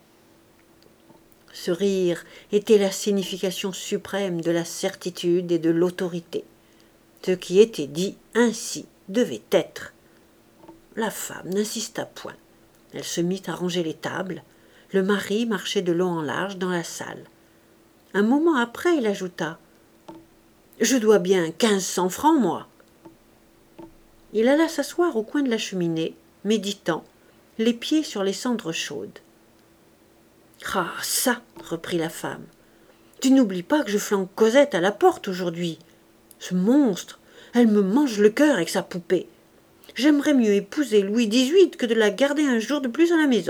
Ce rire était la signification suprême de la certitude et de l'autorité. Ce qui était dit ainsi devait être. La femme n'insista point. Elle se mit à ranger les tables. Le mari marchait de long en large dans la salle. Un moment après, il ajouta « Je dois bien quinze cents francs, moi ». Il alla s'asseoir au coin de la cheminée, méditant, les pieds sur les cendres chaudes. « Ah, ça !» reprit la femme. « Tu n'oublies pas que je flanque Cosette à la porte aujourd'hui. Ce monstre, elle me mange le cœur avec sa poupée. J'aimerais mieux épouser Louis dix-huit que de la garder un jour de plus à la maison. »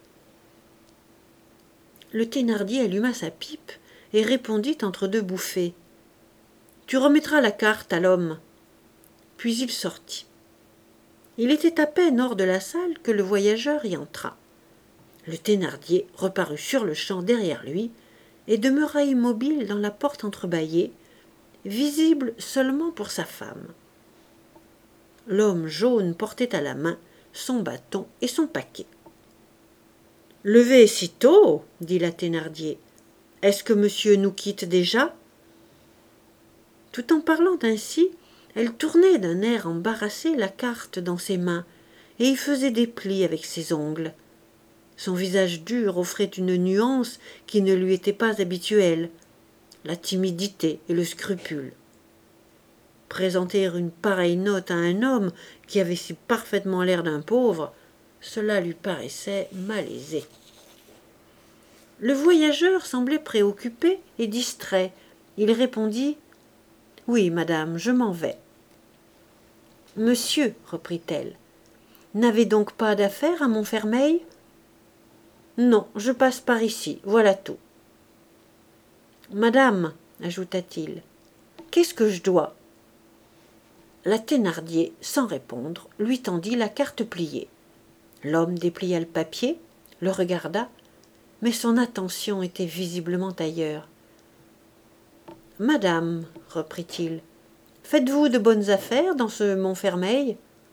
Le Thénardier alluma sa pipe et répondit entre deux bouffées. « Tu remettras la carte à l'homme. » Puis il sortit. Il était à peine hors de la salle que le voyageur y entra. Le Thénardier reparut sur-le-champ derrière lui et demeura immobile dans la porte entrebâillée, visible seulement pour sa femme. L'homme jaune portait à la main son bâton et son paquet. « Levez si tôt, dit la Thénardier. Est-ce que monsieur nous quitte déjà ?» Tout en parlant ainsi, elle tournait d'un air embarrassé la carte dans ses mains et y faisait des plis avec ses ongles. Son visage dur offrait une nuance qui ne lui était pas habituelle, la timidité et le scrupule. Présenter une pareille note à un homme qui avait si parfaitement l'air d'un pauvre, cela lui paraissait malaisé. Le voyageur semblait préoccupé et distrait. Il répondit « Oui, madame, je m'en vais. »« Monsieur, reprit-elle, n'avez donc pas d'affaires à Montfermeil ?»« Non, je passe par ici, voilà tout. »« Madame, ajouta-t-il, qu'est-ce que je dois ?» La Thénardier, sans répondre, lui tendit la carte pliée. L'homme déplia le papier, le regarda, mais son attention était visiblement ailleurs. « Madame, reprit-il, faites-vous de bonnes affaires dans ce Montfermeil ?»«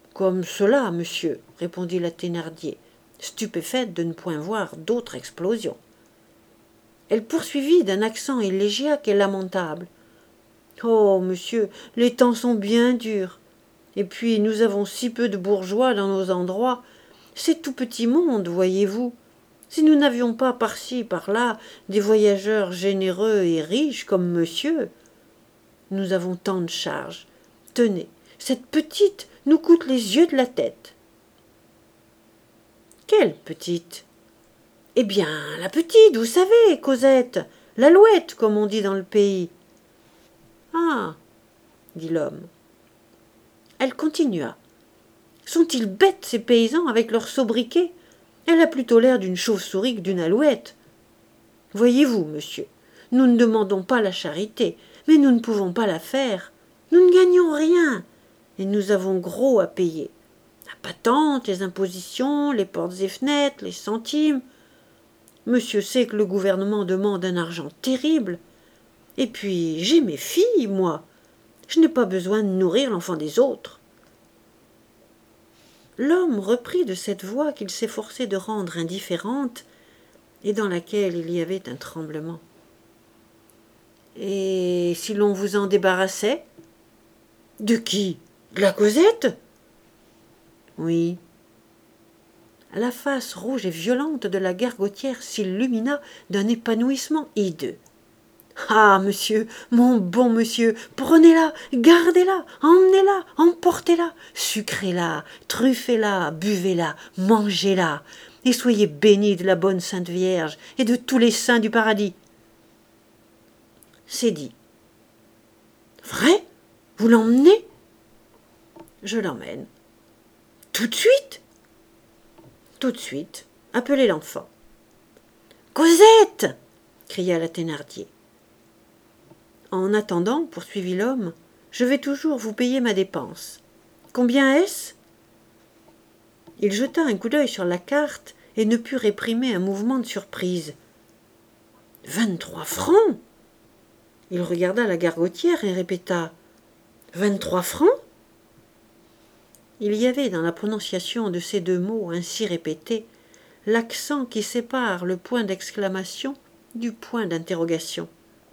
Comme cela, monsieur, répondit la Thénardier, stupéfaite de ne point voir d'autre explosion. Elle poursuivit d'un accent élégiaque et lamentable. Oh, monsieur, les temps sont bien durs. Et puis nous avons si peu de bourgeois dans nos endroits. C'est tout petit monde, voyez-vous. Si nous n'avions pas par-ci, par-là, des voyageurs généreux et riches comme monsieur. Nous avons tant de charges. Tenez, cette petite nous coûte les yeux de la tête. Quelle petite? Eh bien, la petite, vous savez, Cosette, l'alouette, comme on dit dans le pays. Ah, dit l'homme. Elle continua. Sont-ils bêtes, ces paysans, avec leurs sobriquets? Elle a plutôt l'air d'une chauve-souris que d'une alouette. Voyez-vous, monsieur, nous ne demandons pas la charité, mais nous ne pouvons pas la faire. Nous ne gagnons rien, et nous avons gros à payer. La patente, les impositions, les portes et fenêtres, les centimes. Monsieur sait que le gouvernement demande un argent terrible. Et puis, j'ai mes filles, moi. Je n'ai pas besoin de nourrir l'enfant des autres. L'homme reprit de cette voix qu'il s'efforçait de rendre indifférente et dans laquelle il y avait un tremblement. Et si l'on vous en débarrassait? De qui? De la Cosette? Oui. La face rouge et violente de la gargotière s'illumina d'un épanouissement hideux. Ah, monsieur, mon bon monsieur, prenez-la, gardez-la, emmenez-la, emportez-la, sucrez-la, truffez-la, buvez-la, mangez-la, et soyez bénis de la bonne Sainte Vierge et de tous les saints du paradis. C'est dit. Vrai? Vous l'emmenez? Je l'emmène. Tout de suite? Tout de suite. Appelez l'enfant. Cosette! Cria la Thénardier. En attendant, poursuivit l'homme, je vais toujours vous payer ma dépense. Combien est-ce? Il jeta un coup d'œil sur la carte et ne put réprimer un mouvement de surprise. Vingt-trois francs? Il regarda la gargotière et répéta. Vingt-trois francs? Il y avait dans la prononciation de ces deux mots ainsi répétés l'accent qui sépare le point d'exclamation du point d'interrogation.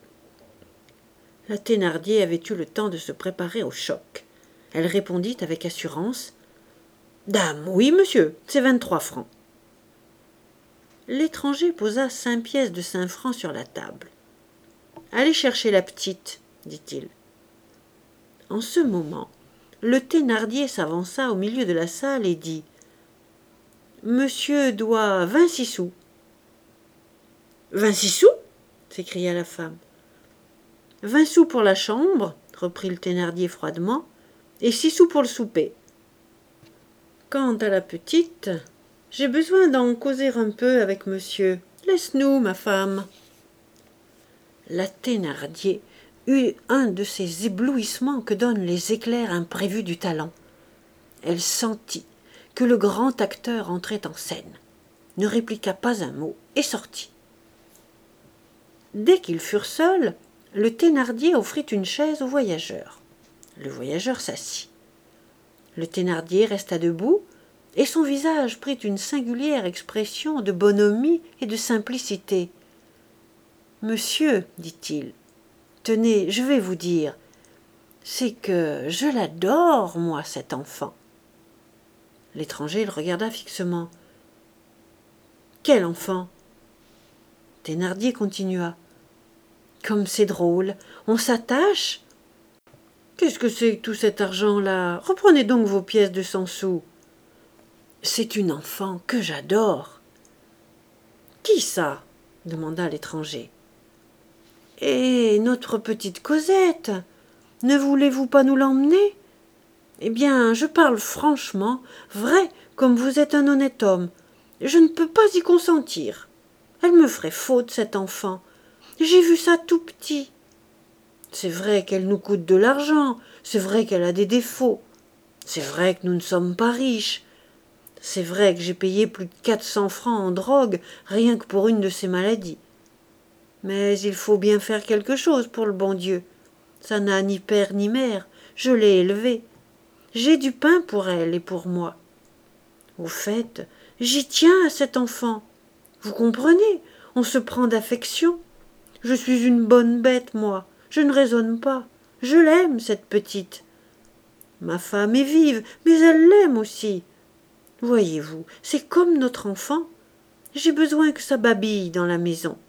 La Thénardier avait eu le temps de se préparer au choc. Elle répondit avec assurance. « Dame, oui, monsieur, c'est vingt-trois francs. » L'étranger posa cinq pièces de cinq francs sur la table. « Allez chercher la petite, dit-il. » En ce moment, le Thénardier s'avança au milieu de la salle et dit « Monsieur doit vingt-six sous. »« Vingt-six sous ?» s'écria la femme. « Vingt sous pour la chambre, reprit le Thénardier froidement, et six sous pour le souper. Quant à la petite, j'ai besoin d'en causer un peu avec monsieur. Laisse-nous, ma femme. » La Thénardier eut un de ces éblouissements que donnent les éclairs imprévus du talent. Elle sentit que le grand acteur entrait en scène, ne répliqua pas un mot et sortit. Dès qu'ils furent seuls, le Thénardier offrit une chaise au voyageur. Le voyageur s'assit. Le Thénardier resta debout, et son visage prit une singulière expression de bonhomie et de simplicité. « Monsieur, dit-il, tenez, je vais vous dire, c'est que je l'adore, moi, cet enfant. » L'étranger le regarda fixement. « Quel enfant ?» Thénardier continua. « Comme c'est drôle, on s'attache. Qu'est-ce que c'est que tout cet argent-là? Reprenez donc vos pièces de cent sous. C'est une enfant que j'adore. » « Qui ça? Demanda l'étranger. « Et notre petite Cosette, ne voulez-vous pas nous l'emmener? Eh bien, je parle franchement, vrai, comme vous êtes un honnête homme. Je ne peux pas y consentir. Elle me ferait faute, cette enfant. J'ai vu ça tout petit. C'est vrai qu'elle nous coûte de l'argent, c'est vrai qu'elle a des défauts, c'est vrai que nous ne sommes pas riches, c'est vrai que j'ai payé plus de quatre cents francs en drogue rien que pour une de ces maladies. Mais il faut bien faire quelque chose pour le bon Dieu. Ça n'a ni père ni mère, je l'ai élevée. J'ai du pain pour elle et pour moi. Au fait, j'y tiens à cet enfant. Vous comprenez, on se prend d'affection. Je suis une bonne bête, moi. Je ne raisonne pas. Je l'aime, cette petite. Ma femme est vive, mais elle l'aime aussi. Voyez-vous, c'est comme notre enfant. J'ai besoin que ça babille dans la maison.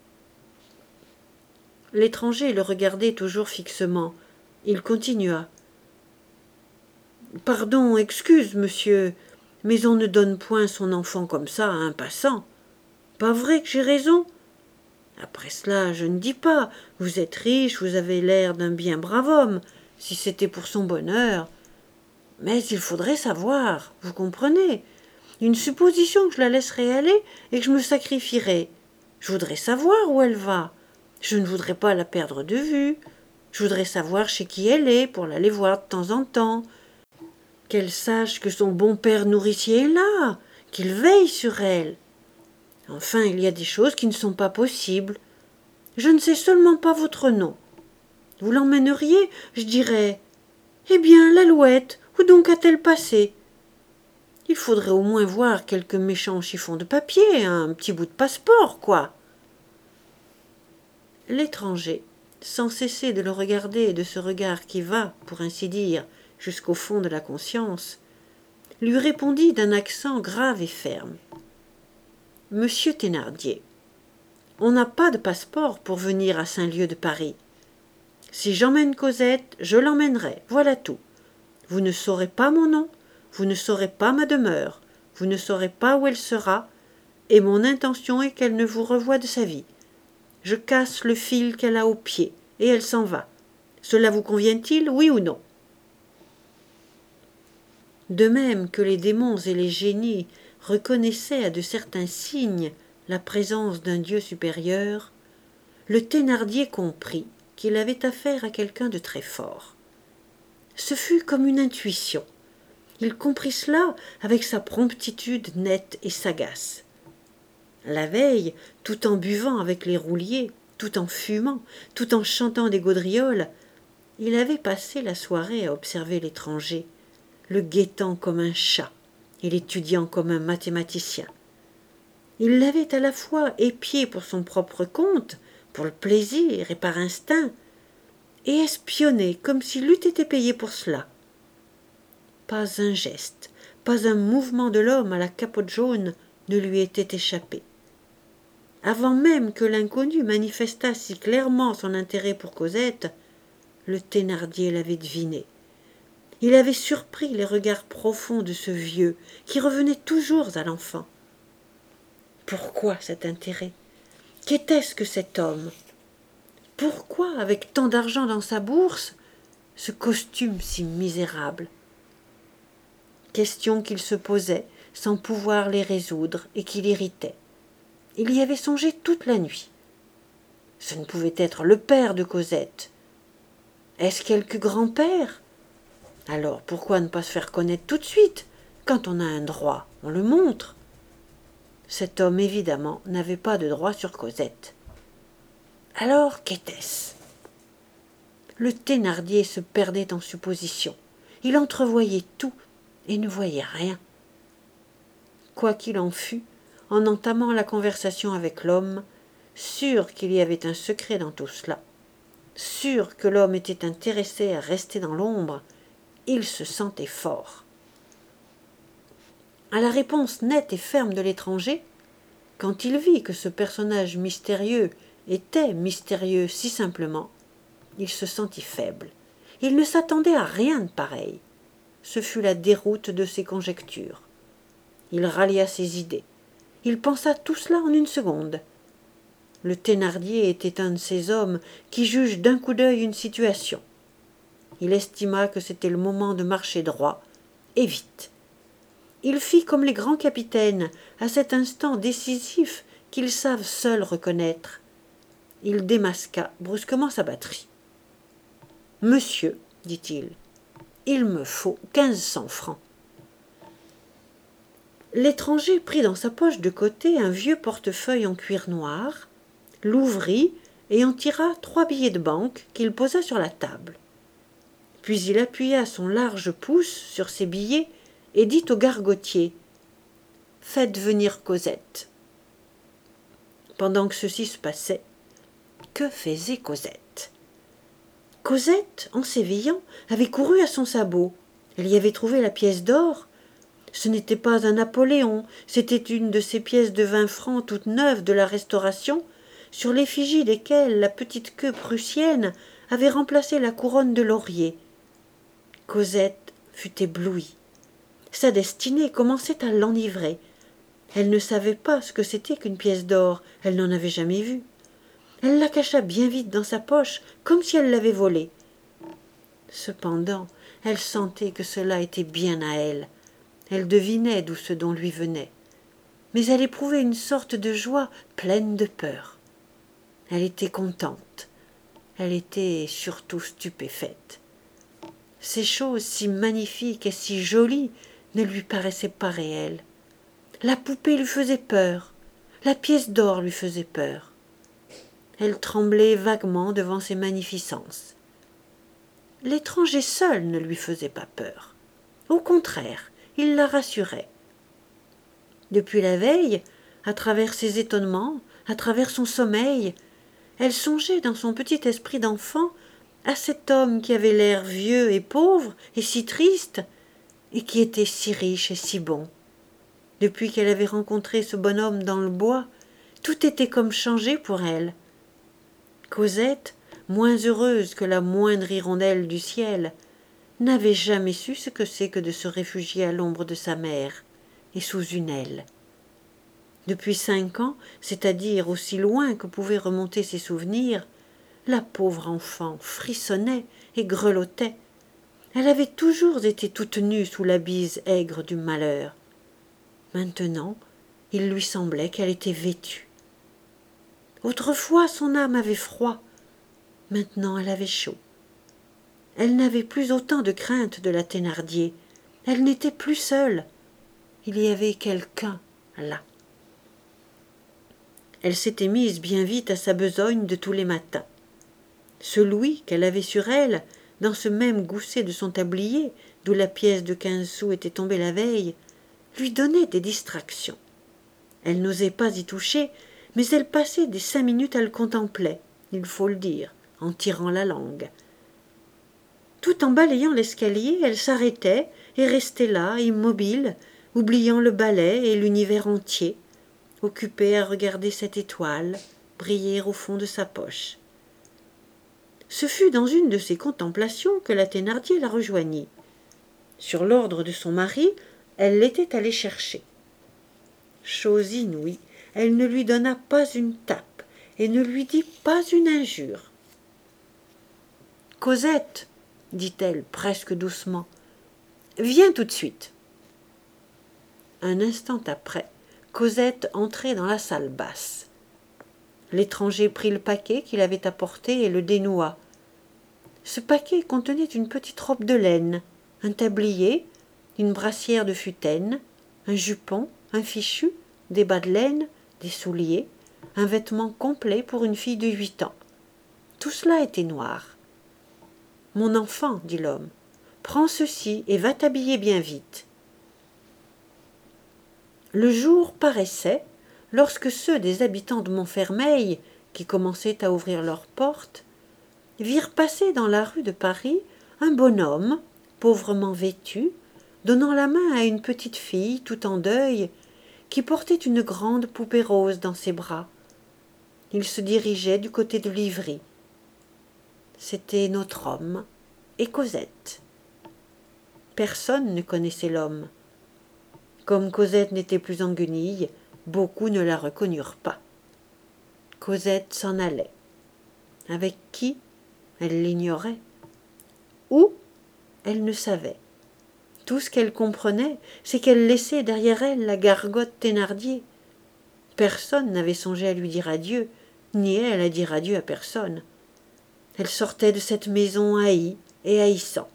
L'étranger le regardait toujours fixement. Il continua. Pardon, excuse, monsieur, mais on ne donne point son enfant comme ça à un passant. Pas vrai que j'ai raison? Après cela, je ne dis pas. Vous êtes riche, vous avez l'air d'un bien brave homme, si c'était pour son bonheur. Mais il faudrait savoir, vous comprenez? Une supposition que je la laisserai aller et que je me sacrifierai. Je voudrais savoir où elle va. Je ne voudrais pas la perdre de vue. Je voudrais savoir chez qui elle est pour l'aller voir de temps en temps. Qu'elle sache que son bon père nourricier est là, qu'il veille sur elle. Enfin, il y a des choses qui ne sont pas possibles. Je ne sais seulement pas votre nom. Vous l'emmèneriez, je dirais. Eh bien, l'Alouette, où donc a-t-elle passé? Il faudrait au moins voir quelques méchants chiffons de papier, un petit bout de passeport, quoi. L'étranger, sans cesser de le regarder de ce regard qui va, pour ainsi dire, jusqu'au fond de la conscience, lui répondit d'un accent grave et ferme. Monsieur Thénardier, on n'a pas de passeport pour venir à Saint-Lieu de Paris. Si j'emmène Cosette, je l'emmènerai, voilà tout. Vous ne saurez pas mon nom, vous ne saurez pas ma demeure, vous ne saurez pas où elle sera, et mon intention est qu'elle ne vous revoie de sa vie. Je casse le fil qu'elle a au pied, et elle s'en va. Cela vous convient-il, oui ou non? De même que les démons et les génies reconnaissaient à de certains signes la présence d'un Dieu supérieur, le Thénardier comprit qu'il avait affaire à quelqu'un de très fort. Ce fut comme une intuition. Il comprit cela avec sa promptitude nette et sagace. La veille, tout en buvant avec les rouliers, tout en fumant, tout en chantant des gaudrioles, il avait passé la soirée à observer l'étranger, le guettant comme un chat et l'étudiant comme un mathématicien. Il l'avait à la fois épié pour son propre compte, pour le plaisir et par instinct, et espionné comme s'il eût été payé pour cela. Pas un geste, pas un mouvement de l'homme à la capote jaune ne lui était échappé. Avant même que l'inconnu manifestât si clairement son intérêt pour Cosette, le Thénardier l'avait deviné. Il avait surpris les regards profonds de ce vieux qui revenait toujours à l'enfant. Pourquoi cet intérêt? Qu'était-ce que cet homme? Pourquoi, avec tant d'argent dans sa bourse, ce costume si misérable? Questions qu'il se posait sans pouvoir les résoudre et qui l'irritaient. Il y avait songé toute la nuit. Ce ne pouvait être le père de Cosette. Est-ce quelque grand-père? Alors pourquoi ne pas se faire connaître tout de suite? Quand on a un droit, on le montre. Cet homme, évidemment, n'avait pas de droit sur Cosette. Alors, qu'était-ce? Le Thénardier se perdait en suppositions. Il entrevoyait tout et ne voyait rien. Quoi qu'il en fût, en entamant la conversation avec l'homme, sûr qu'il y avait un secret dans tout cela, sûr que l'homme était intéressé à rester dans l'ombre, il se sentait fort. À la réponse nette et ferme de l'étranger, quand il vit que ce personnage mystérieux était mystérieux si simplement, il se sentit faible. Il ne s'attendait à rien de pareil. Ce fut la déroute de ses conjectures. Il rallia ses idées. Il pensa tout cela en une seconde. Le Thénardier était un de ces hommes qui jugent d'un coup d'œil une situation. Il estima que c'était le moment de marcher droit, et vite. Il fit comme les grands capitaines, à cet instant décisif qu'ils savent seuls reconnaître. Il démasqua brusquement sa batterie. « Monsieur, dit-il, il me faut quinze cents francs. » L'étranger prit dans sa poche de côté un vieux portefeuille en cuir noir, l'ouvrit et en tira trois billets de banque qu'il posa sur la table. puis il appuya son large pouce sur ses billets et dit au gargotier « Faites venir Cosette ». Pendant que ceci se passait, que faisait Cosette? Cosette, en s'éveillant, avait couru à son sabot. Elle y avait trouvé la pièce d'or. Ce n'était pas un Napoléon, c'était une de ces pièces de vingt francs toutes neuves de la Restauration, sur l'effigie desquelles la petite queue prussienne avait remplacé la couronne de laurier. Cosette fut éblouie. Sa destinée commençait à l'enivrer. Elle ne savait pas ce que c'était qu'une pièce d'or, elle n'en avait jamais vu. Elle la cacha bien vite dans sa poche, comme si elle l'avait volée. Cependant, elle sentait que cela était bien à elle. Elle devinait d'où ce don lui venait. Mais elle éprouvait une sorte de joie pleine de peur. Elle était contente. Elle était surtout stupéfaite. Ces choses si magnifiques et si jolies ne lui paraissaient pas réelles. La poupée lui faisait peur. La pièce d'or lui faisait peur. Elle tremblait vaguement devant ces magnificences. L'étranger seul ne lui faisait pas peur. Au contraire, il la rassurait. Depuis la veille, à travers ses étonnements, à travers son sommeil, elle songeait dans son petit esprit d'enfant à cet homme qui avait l'air vieux et pauvre et si triste, et qui était si riche et si bon. Depuis qu'elle avait rencontré ce bonhomme dans le bois, tout était comme changé pour elle. Cosette, moins heureuse que la moindre hirondelle du ciel, n'avait jamais su ce que c'est que de se réfugier à l'ombre de sa mère et sous une aile. Depuis cinq ans, c'est-à-dire aussi loin que pouvaient remonter ses souvenirs, la pauvre enfant frissonnait et grelottait. Elle avait toujours été toute nue sous la bise aigre du malheur. Maintenant, il lui semblait qu'elle était vêtue. Autrefois, son âme avait froid. Maintenant, elle avait chaud. Elle n'avait plus autant de crainte de la Thénardier. Elle n'était plus seule. Il y avait quelqu'un là. Elle s'était mise bien vite à sa besogne de tous les matins. Ce louis qu'elle avait sur elle, dans ce même gousset de son tablier, d'où la pièce de quinze sous était tombée la veille, lui donnait des distractions. Elle n'osait pas y toucher, mais elle passait des cinq minutes à le contempler, il faut le dire, en tirant la langue. Tout en balayant l'escalier, elle s'arrêtait et restait là, immobile, oubliant le balai et l'univers entier, occupée à regarder cette étoile briller au fond de sa poche. Ce fut dans une de ces contemplations que la Thénardier la rejoignit. Sur l'ordre de son mari, elle l'était allée chercher. Chose inouïe, elle ne lui donna pas une tape et ne lui dit pas une injure. « Cosette, dit-elle presque doucement, viens tout de suite. » Un instant après, Cosette entrait dans la salle basse. L'étranger prit le paquet qu'il avait apporté et le dénoua. Ce paquet contenait une petite robe de laine, un tablier, une brassière de futaine, un jupon, un fichu, des bas de laine, des souliers, un vêtement complet pour une fille de huit ans. Tout cela était noir. « Mon enfant, dit l'homme, prends ceci et va t'habiller bien vite. » Le jour paraissait lorsque ceux des habitants de Montfermeil, qui commençaient à ouvrir leurs portes, virent passer dans la rue de Paris un bonhomme, pauvrement vêtu, donnant la main à une petite fille tout en deuil, qui portait une grande poupée rose dans ses bras. Il se dirigeait du côté de Livry. C'était notre homme et Cosette. Personne ne connaissait l'homme. Comme Cosette n'était plus en guenilles, beaucoup ne la reconnurent pas. Cosette s'en allait. Avec qui? Elle l'ignorait. Où? Elle ne savait. Tout ce qu'elle comprenait, c'est qu'elle laissait derrière elle la gargote Thénardier. Personne n'avait songé à lui dire adieu, ni elle à dire adieu à personne. Elle sortait de cette maison haïe et haïssant.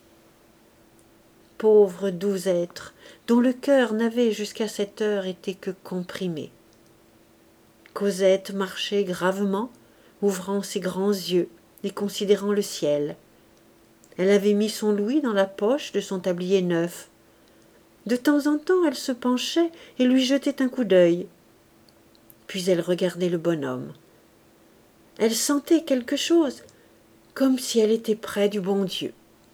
Pauvre doux être, dont le cœur n'avait jusqu'à cette heure été que comprimé. Cosette marchait gravement, ouvrant ses grands yeux et considérant le ciel. Elle avait mis son louis dans la poche de son tablier neuf. De temps en temps, elle se penchait et lui jetait un coup d'œil. Puis elle regardait le bonhomme. Elle sentait quelque chose, comme si elle était près du bon Dieu.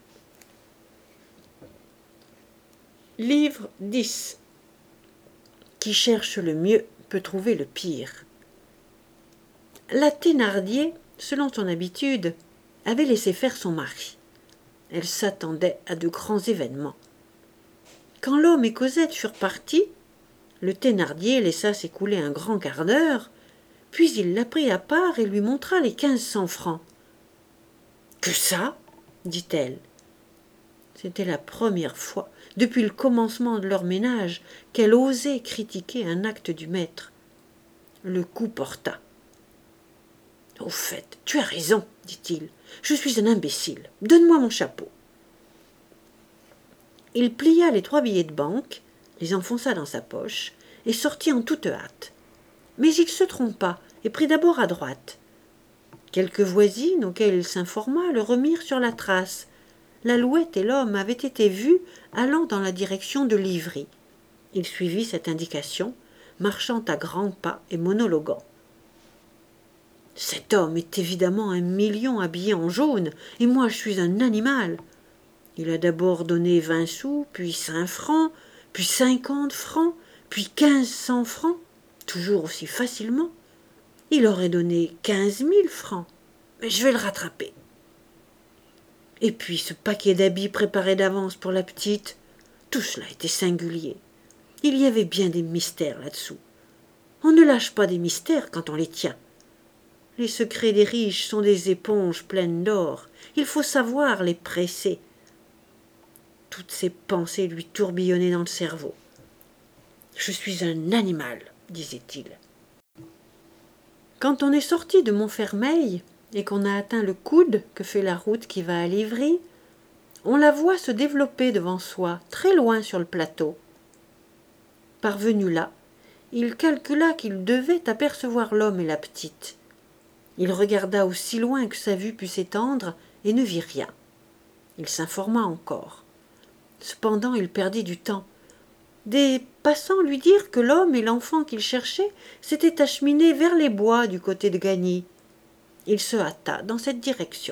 Livre dix. Qui cherche le mieux peut trouver le pire. La Thénardier, selon son habitude, avait laissé faire son mari. Elle s'attendait à de grands événements. Quand l'homme et Cosette furent partis, le Thénardier laissa s'écouler un grand quart d'heure, puis il la prit à part et lui montra les quinze cents francs. « Que ça ?» dit-elle. C'était la première fois, depuis le commencement de leur ménage, qu'elle osait critiquer un acte du maître. Le coup porta. « Au fait, tu as raison, dit-il. Je suis un imbécile. Donne-moi mon chapeau. » Il plia les trois billets de banque, les enfonça dans sa poche et sortit en toute hâte. Mais il se trompa et prit d'abord à droite. Quelques voisines auxquelles il s'informa le remirent sur la trace. L'Alouette et l'homme avaient été vus allant dans la direction de Livry. Il suivit cette indication, marchant à grands pas et monologuant. « Cet homme est évidemment un million habillé en jaune, et moi je suis un animal. Il a d'abord donné vingt sous, puis cinq francs, puis cinquante francs, puis quinze cents francs, toujours aussi facilement. Il aurait donné quinze mille francs, mais je vais le rattraper. Et puis ce paquet d'habits préparé d'avance pour la petite, tout cela était singulier. Il y avait bien des mystères là-dessous. On ne lâche pas des mystères quand on les tient. Les secrets des riches sont des éponges pleines d'or. Il faut savoir les presser. » Toutes ces pensées lui tourbillonnaient dans le cerveau. « Je suis un animal, » disait-il. Quand on est sorti de Montfermeil et qu'on a atteint le coude que fait la route qui va à Livry, on la voit se développer devant soi, très loin sur le plateau. Parvenu là, il calcula qu'il devait apercevoir l'homme et la petite. Il regarda aussi loin que sa vue put s'étendre et ne vit rien. Il s'informa encore. Cependant, il perdit du temps. Des passants lui dirent que l'homme et l'enfant qu'il cherchait s'étaient acheminés vers les bois du côté de Gagny. Il se hâta dans cette direction.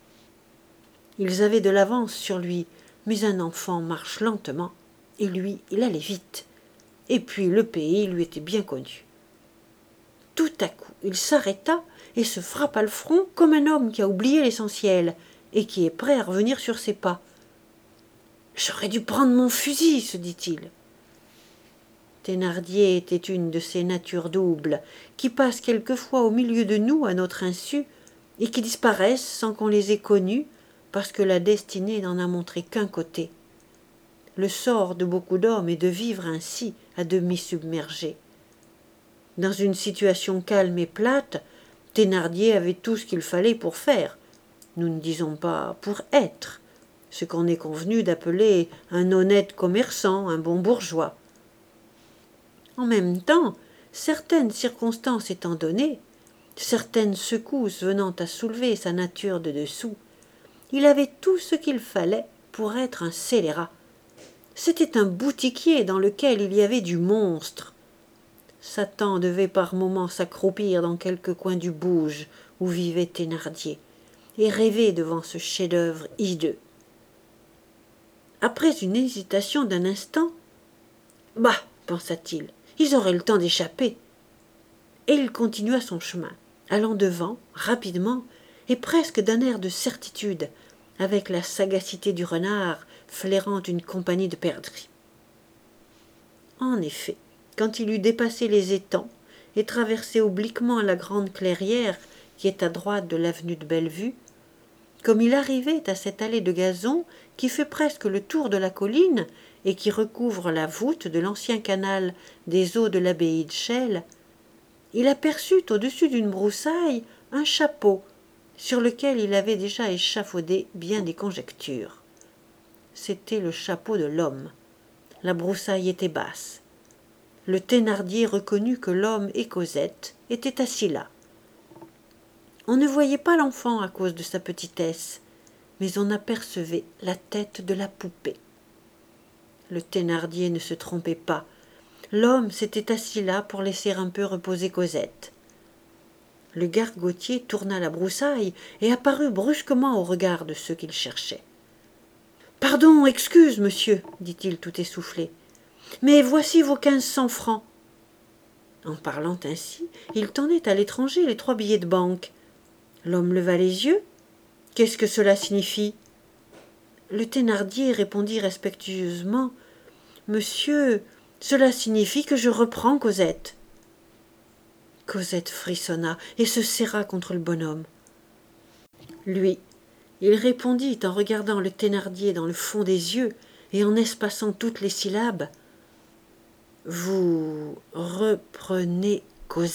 Ils avaient de l'avance sur lui, mais un enfant marche lentement, et lui, il allait vite. Et puis le pays lui était bien connu. Tout à coup, il s'arrêta et se frappa le front comme un homme qui a oublié l'essentiel et qui est prêt à revenir sur ses pas. « J'aurais dû prendre mon fusil, » se dit-il. Thénardier était une de ces natures doubles qui passent quelquefois au milieu de nous à notre insu et qui disparaissent sans qu'on les ait connues parce que la destinée n'en a montré qu'un côté. Le sort de beaucoup d'hommes est de vivre ainsi, à demi submergés. Dans une situation calme et plate, Thénardier avait tout ce qu'il fallait pour faire. Nous ne disons pas pour être, ce qu'on est convenu d'appeler un honnête commerçant, un bon bourgeois. En même temps, certaines circonstances étant données, certaines secousses venant à soulever sa nature de dessous, il avait tout ce qu'il fallait pour être un scélérat. C'était un boutiquier dans lequel il y avait du monstre. Satan devait par moments s'accroupir dans quelque coin du bouge où vivait Thénardier et rêver devant ce chef-d'œuvre hideux. Après une hésitation d'un instant, « Bah !» pensa-t-il, « ils auraient le temps d'échapper. » Et il continua son chemin, allant devant, rapidement, et presque d'un air de certitude, avec la sagacité du renard flairant une compagnie de perdrix. En effet, quand il eut dépassé les étangs et traversé obliquement la grande clairière qui est à droite de l'avenue de Bellevue, comme il arrivait à cette allée de gazon qui fait presque le tour de la colline et qui recouvre la voûte de l'ancien canal des eaux de l'abbaye de Chelles, il aperçut au-dessus d'une broussaille un chapeau sur lequel il avait déjà échafaudé bien des conjectures. C'était le chapeau de l'homme. La broussaille était basse. Le Thénardier reconnut que l'homme et Cosette étaient assis là. On ne voyait pas l'enfant à cause de sa petitesse, mais on apercevait la tête de la poupée. Le Thénardier ne se trompait pas. L'homme s'était assis là pour laisser un peu reposer Cosette. Le gargotier tourna la broussaille et apparut brusquement au regard de ceux qu'il cherchait. « Pardon, excuse, monsieur, dit-il tout essoufflé, mais voici vos quinze cents francs. » En parlant ainsi, il tendait à l'étranger les trois billets de banque. L'homme leva les yeux. « Qu'est-ce que cela signifie ?» Le Thénardier répondit respectueusement. « Monsieur, cela signifie que je reprends Cosette. » Cosette frissonna et se serra contre le bonhomme. Lui, il répondit en regardant le Thénardier dans le fond des yeux et en espaçant toutes les syllabes. « Vous reprenez Cosette ?»«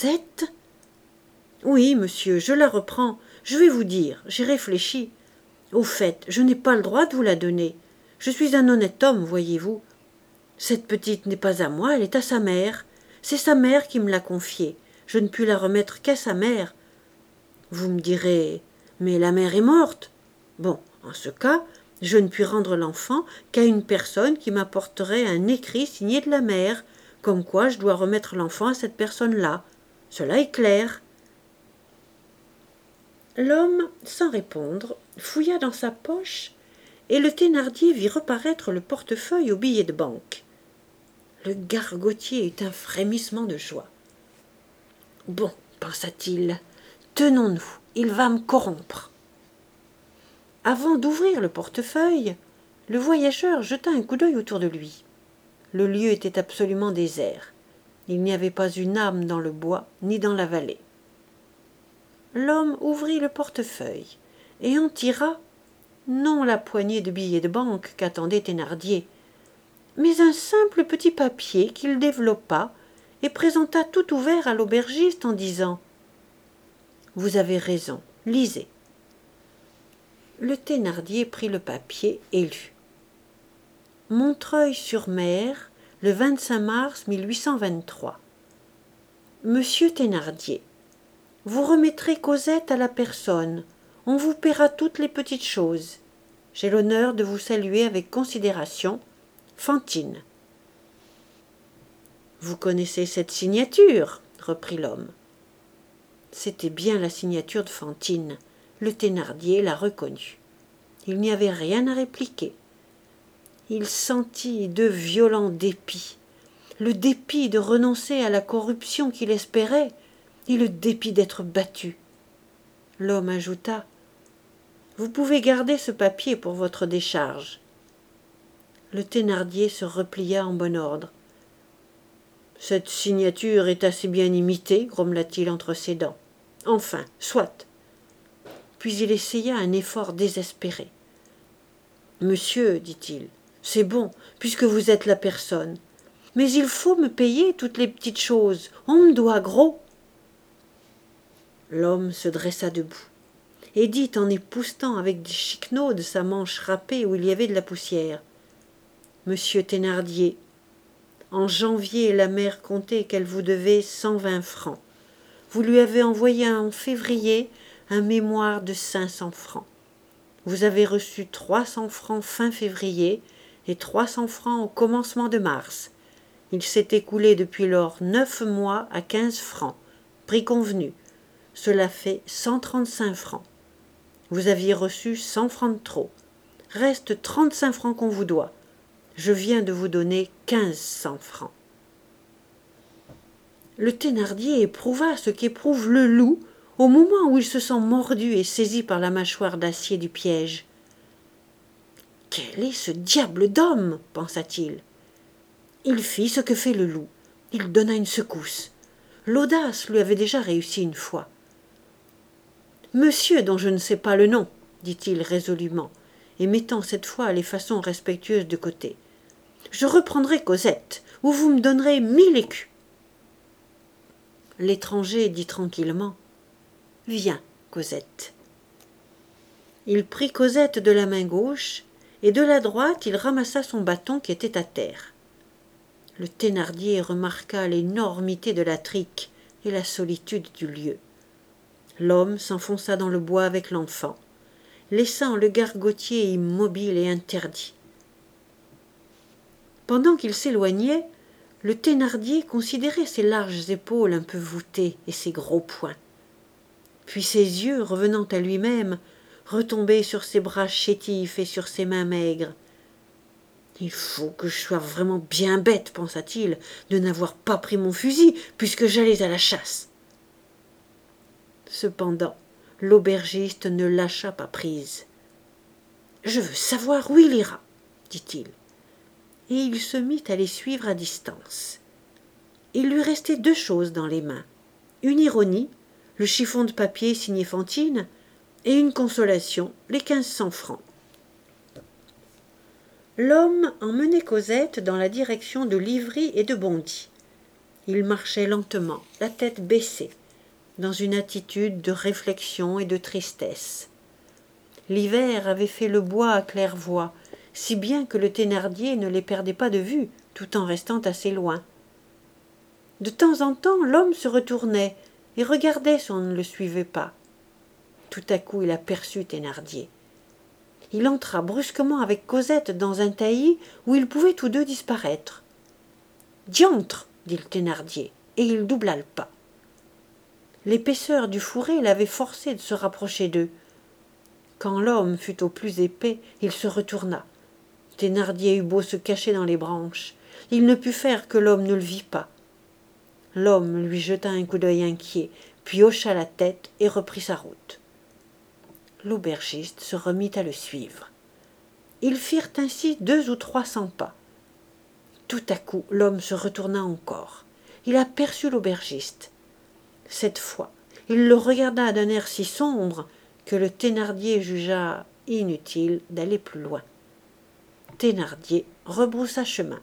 Oui, monsieur, je la reprends. Je vais vous dire, j'ai réfléchi. Au fait, je n'ai pas le droit de vous la donner. Je suis un honnête homme, voyez-vous. Cette petite n'est pas à moi, elle est à sa mère. C'est sa mère qui me l'a confiée. Je ne puis la remettre qu'à sa mère. Vous me direz, mais la mère est morte. Bon, en ce cas, je ne puis rendre l'enfant qu'à une personne qui m'apporterait un écrit signé de la mère, comme quoi je dois remettre l'enfant à cette personne-là. Cela est clair. » L'homme, sans répondre, fouilla dans sa poche, et le Thénardier vit reparaître le portefeuille aux billets de banque. Le gargotier eut un frémissement de joie. « Bon, pensa-t-il, tenons-nous, il va me corrompre. » Avant d'ouvrir le portefeuille, le voyageur jeta un coup d'œil autour de lui. Le lieu était absolument désert. Il n'y avait pas une âme dans le bois ni dans la vallée. L'homme ouvrit le portefeuille et en tira, non la poignée de billets de banque qu'attendait Thénardier, mais un simple petit papier qu'il développa et présenta tout ouvert à l'aubergiste en disant « Vous avez raison, lisez. » Le Thénardier prit le papier et lut. « Montreuil-sur-Mer, le vingt-cinq mars mille huit cent vingt-trois. Monsieur Thénardier, vous remettrez Cosette à la personne. On vous paiera toutes les petites choses. J'ai l'honneur de vous saluer avec considération. Fantine. » « Vous connaissez cette signature ?» reprit l'homme. C'était bien la signature de Fantine. Le Thénardier la reconnut. Il n'y avait rien à répliquer. Il sentit de violents dépits. Le dépit de renoncer à la corruption qu'il espérait et le dépit d'être battu. L'homme ajouta « Vous pouvez garder ce papier pour votre décharge. » Le Thénardier se replia en bon ordre. « Cette signature est assez bien imitée, grommela-t-il entre ses dents. Enfin, soit. » Puis il essaya un effort désespéré. « Monsieur, dit-il, c'est bon, puisque vous êtes la personne. Mais il faut me payer toutes les petites choses. On me doit gros. » L'homme se dressa debout et dit en époussetant avec des chiquenaudes sa manche râpée où il y avait de la poussière. « Monsieur Thénardier, en janvier, la mère comptait qu'elle vous devait cent vingt francs. Vous lui avez envoyé en février un mémoire de cinq cents francs. Vous avez reçu trois cents francs fin février et trois cents francs au commencement de mars. Il s'est écoulé depuis lors neuf mois à quinze francs, prix convenu. Cela fait cent trente-cinq francs. Vous aviez reçu cent francs de trop. Reste trente-cinq francs qu'on vous doit. Je viens de vous donner quinze cents francs. » Le Thénardier éprouva ce qu'éprouve le loup au moment où il se sent mordu et saisi par la mâchoire d'acier du piège. « Quel est ce diable d'homme ?» pensa-t-il. Il fit ce que fait le loup. Il donna une secousse. L'audace lui avait déjà réussi une fois. « Monsieur dont je ne sais pas le nom, » dit-il résolument, et mettant cette fois les façons respectueuses de côté. « Je reprendrai Cosette, ou vous me donnerez mille écus. » L'étranger dit tranquillement « Viens, Cosette. » Il prit Cosette de la main gauche, et de la droite il ramassa son bâton qui était à terre. Le Thénardier remarqua l'énormité de la trique et la solitude du lieu. L'homme s'enfonça dans le bois avec l'enfant. laissant le gargotier immobile et interdit. Pendant qu'il s'éloignait, le Thénardier considérait ses larges épaules un peu voûtées et ses gros poings. Puis ses yeux, revenant à lui-même, retombaient sur ses bras chétifs et sur ses mains maigres. « Il faut que je sois vraiment bien bête, pensa-t-il, de n'avoir pas pris mon fusil puisque j'allais à la chasse. » Cependant, l'aubergiste ne lâcha pas prise. « Je veux savoir où il ira, » dit-il. Et il se mit à les suivre à distance. Il lui restait deux choses dans les mains, une ironie, le chiffon de papier signé Fantine, et une consolation, les quinze cents francs. L'homme emmenait Cosette dans la direction de Livry et de Bondy. Il marchait lentement, la tête baissée, dans une attitude de réflexion et de tristesse. L'hiver avait fait le bois à claire-voie, si bien que le Thénardier ne les perdait pas de vue, tout en restant assez loin. De temps en temps, l'homme se retournait et regardait si on ne le suivait pas. Tout à coup, il aperçut Thénardier. Il entra brusquement avec Cosette dans un taillis où ils pouvaient tous deux disparaître. « Diantre !» dit le Thénardier, et il doubla le pas. L'épaisseur du fourré l'avait forcé de se rapprocher d'eux. Quand l'homme fut au plus épais, il se retourna. Thénardier eut beau se cacher dans les branches, il ne put faire que l'homme ne le vit pas. L'homme lui jeta un coup d'œil inquiet, puis hocha la tête et reprit sa route. L'aubergiste se remit à le suivre. Ils firent ainsi deux ou trois cents pas. Tout à coup, l'homme se retourna encore. Il aperçut l'aubergiste. Cette fois, il le regarda d'un air si sombre que le Thénardier jugea inutile d'aller plus loin. Thénardier rebroussa chemin.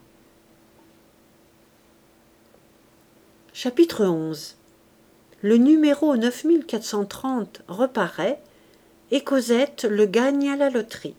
Chapitre onze. Le numéro neuf mille quatre cent trente reparaît et Cosette le gagne à la loterie.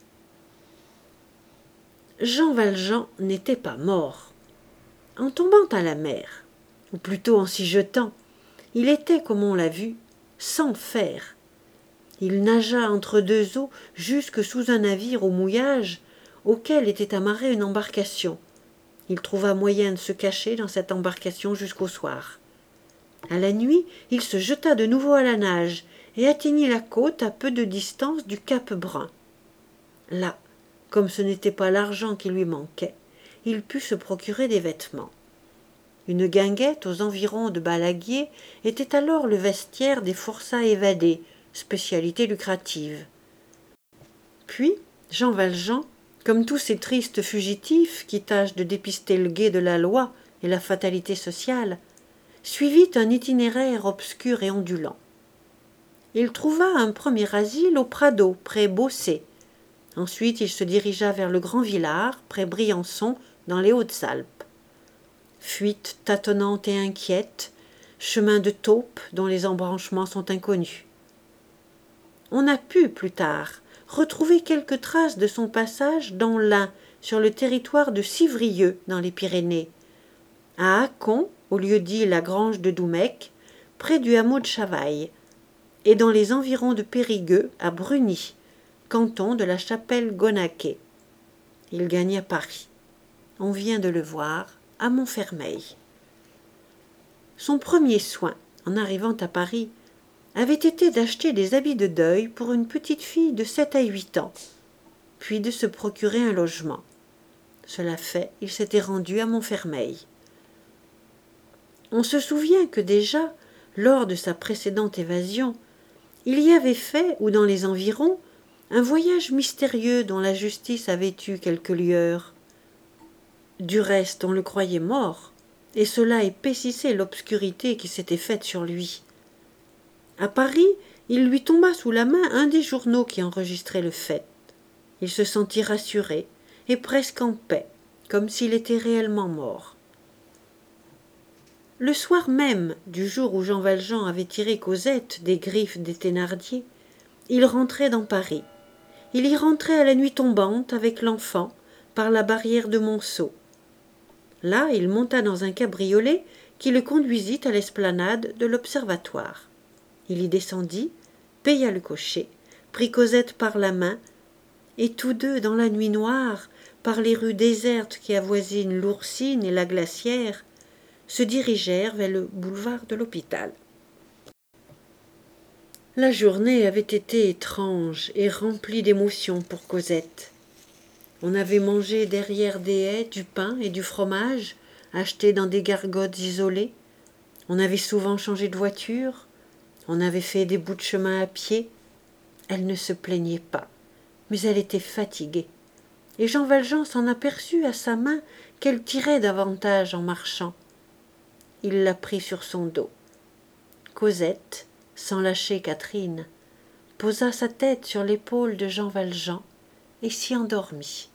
Jean Valjean n'était pas mort. En tombant à la mer, ou plutôt en s'y jetant, il était, comme on l'a vu, sans fer. Il nagea entre deux eaux jusque sous un navire au mouillage auquel était amarrée une embarcation. Il trouva moyen de se cacher dans cette embarcation jusqu'au soir. À la nuit, il se jeta de nouveau à la nage et atteignit la côte à peu de distance du cap Brun. Là, comme ce n'était pas l'argent qui lui manquait, il put se procurer des vêtements. Une guinguette aux environs de Balaguier était alors le vestiaire des forçats évadés, spécialité lucrative. Puis, Jean Valjean, comme tous ces tristes fugitifs qui tâchent de dépister le guet de la loi et la fatalité sociale, suivit un itinéraire obscur et ondulant. Il trouva un premier asile au Prado, près Beaussais. Ensuite, il se dirigea vers le Grand Villard, près Briançon, dans les Hautes-Alpes. Fuite tâtonnante et inquiète, chemin de taupe dont les embranchements sont inconnus. On a pu, plus tard, retrouver quelques traces de son passage dans l'Ain, sur le territoire de Civrieux, dans les Pyrénées, à Accons, au lieu-dit la Grange de Doumecq, près du hameau de Chavailles, et dans les environs de Périgueux, à Brugny, canton de la Chapelle-Gonaquet. Il gagna Paris. On vient de le voir à Montfermeil. Son premier soin, en arrivant à Paris, avait été d'acheter des habits de deuil pour une petite fille de sept à huit ans, puis de se procurer un logement. Cela fait, il s'était rendu à Montfermeil. On se souvient que déjà, lors de sa précédente évasion, il y avait fait, ou dans les environs, un voyage mystérieux dont la justice avait eu quelques lueurs. Du reste, on le croyait mort, et cela épaississait l'obscurité qui s'était faite sur lui. À Paris, il lui tomba sous la main un des journaux qui enregistraient le fait. Il se sentit rassuré, et presque en paix, comme s'il était réellement mort. Le soir même du jour où Jean Valjean avait tiré Cosette des griffes des Thénardier, il rentrait dans Paris. Il y rentrait à la nuit tombante avec l'enfant, par la barrière de Monceau. Là, il monta dans un cabriolet qui le conduisit à l'esplanade de l'Observatoire. Il y descendit, paya le cocher, prit Cosette par la main, et tous deux, dans la nuit noire, par les rues désertes qui avoisinent l'Oursine et la Glacière, se dirigèrent vers le boulevard de l'hôpital. La journée avait été étrange et remplie d'émotions pour Cosette. On avait mangé derrière des haies du pain et du fromage, achetés dans des gargotes isolées. On avait souvent changé de voiture. On avait fait des bouts de chemin à pied. Elle ne se plaignait pas, mais elle était fatiguée. Et Jean Valjean s'en aperçut à sa main qu'elle tirait davantage en marchant. Il la prit sur son dos. Cosette, sans lâcher Catherine, posa sa tête sur l'épaule de Jean Valjean et s'y endormit.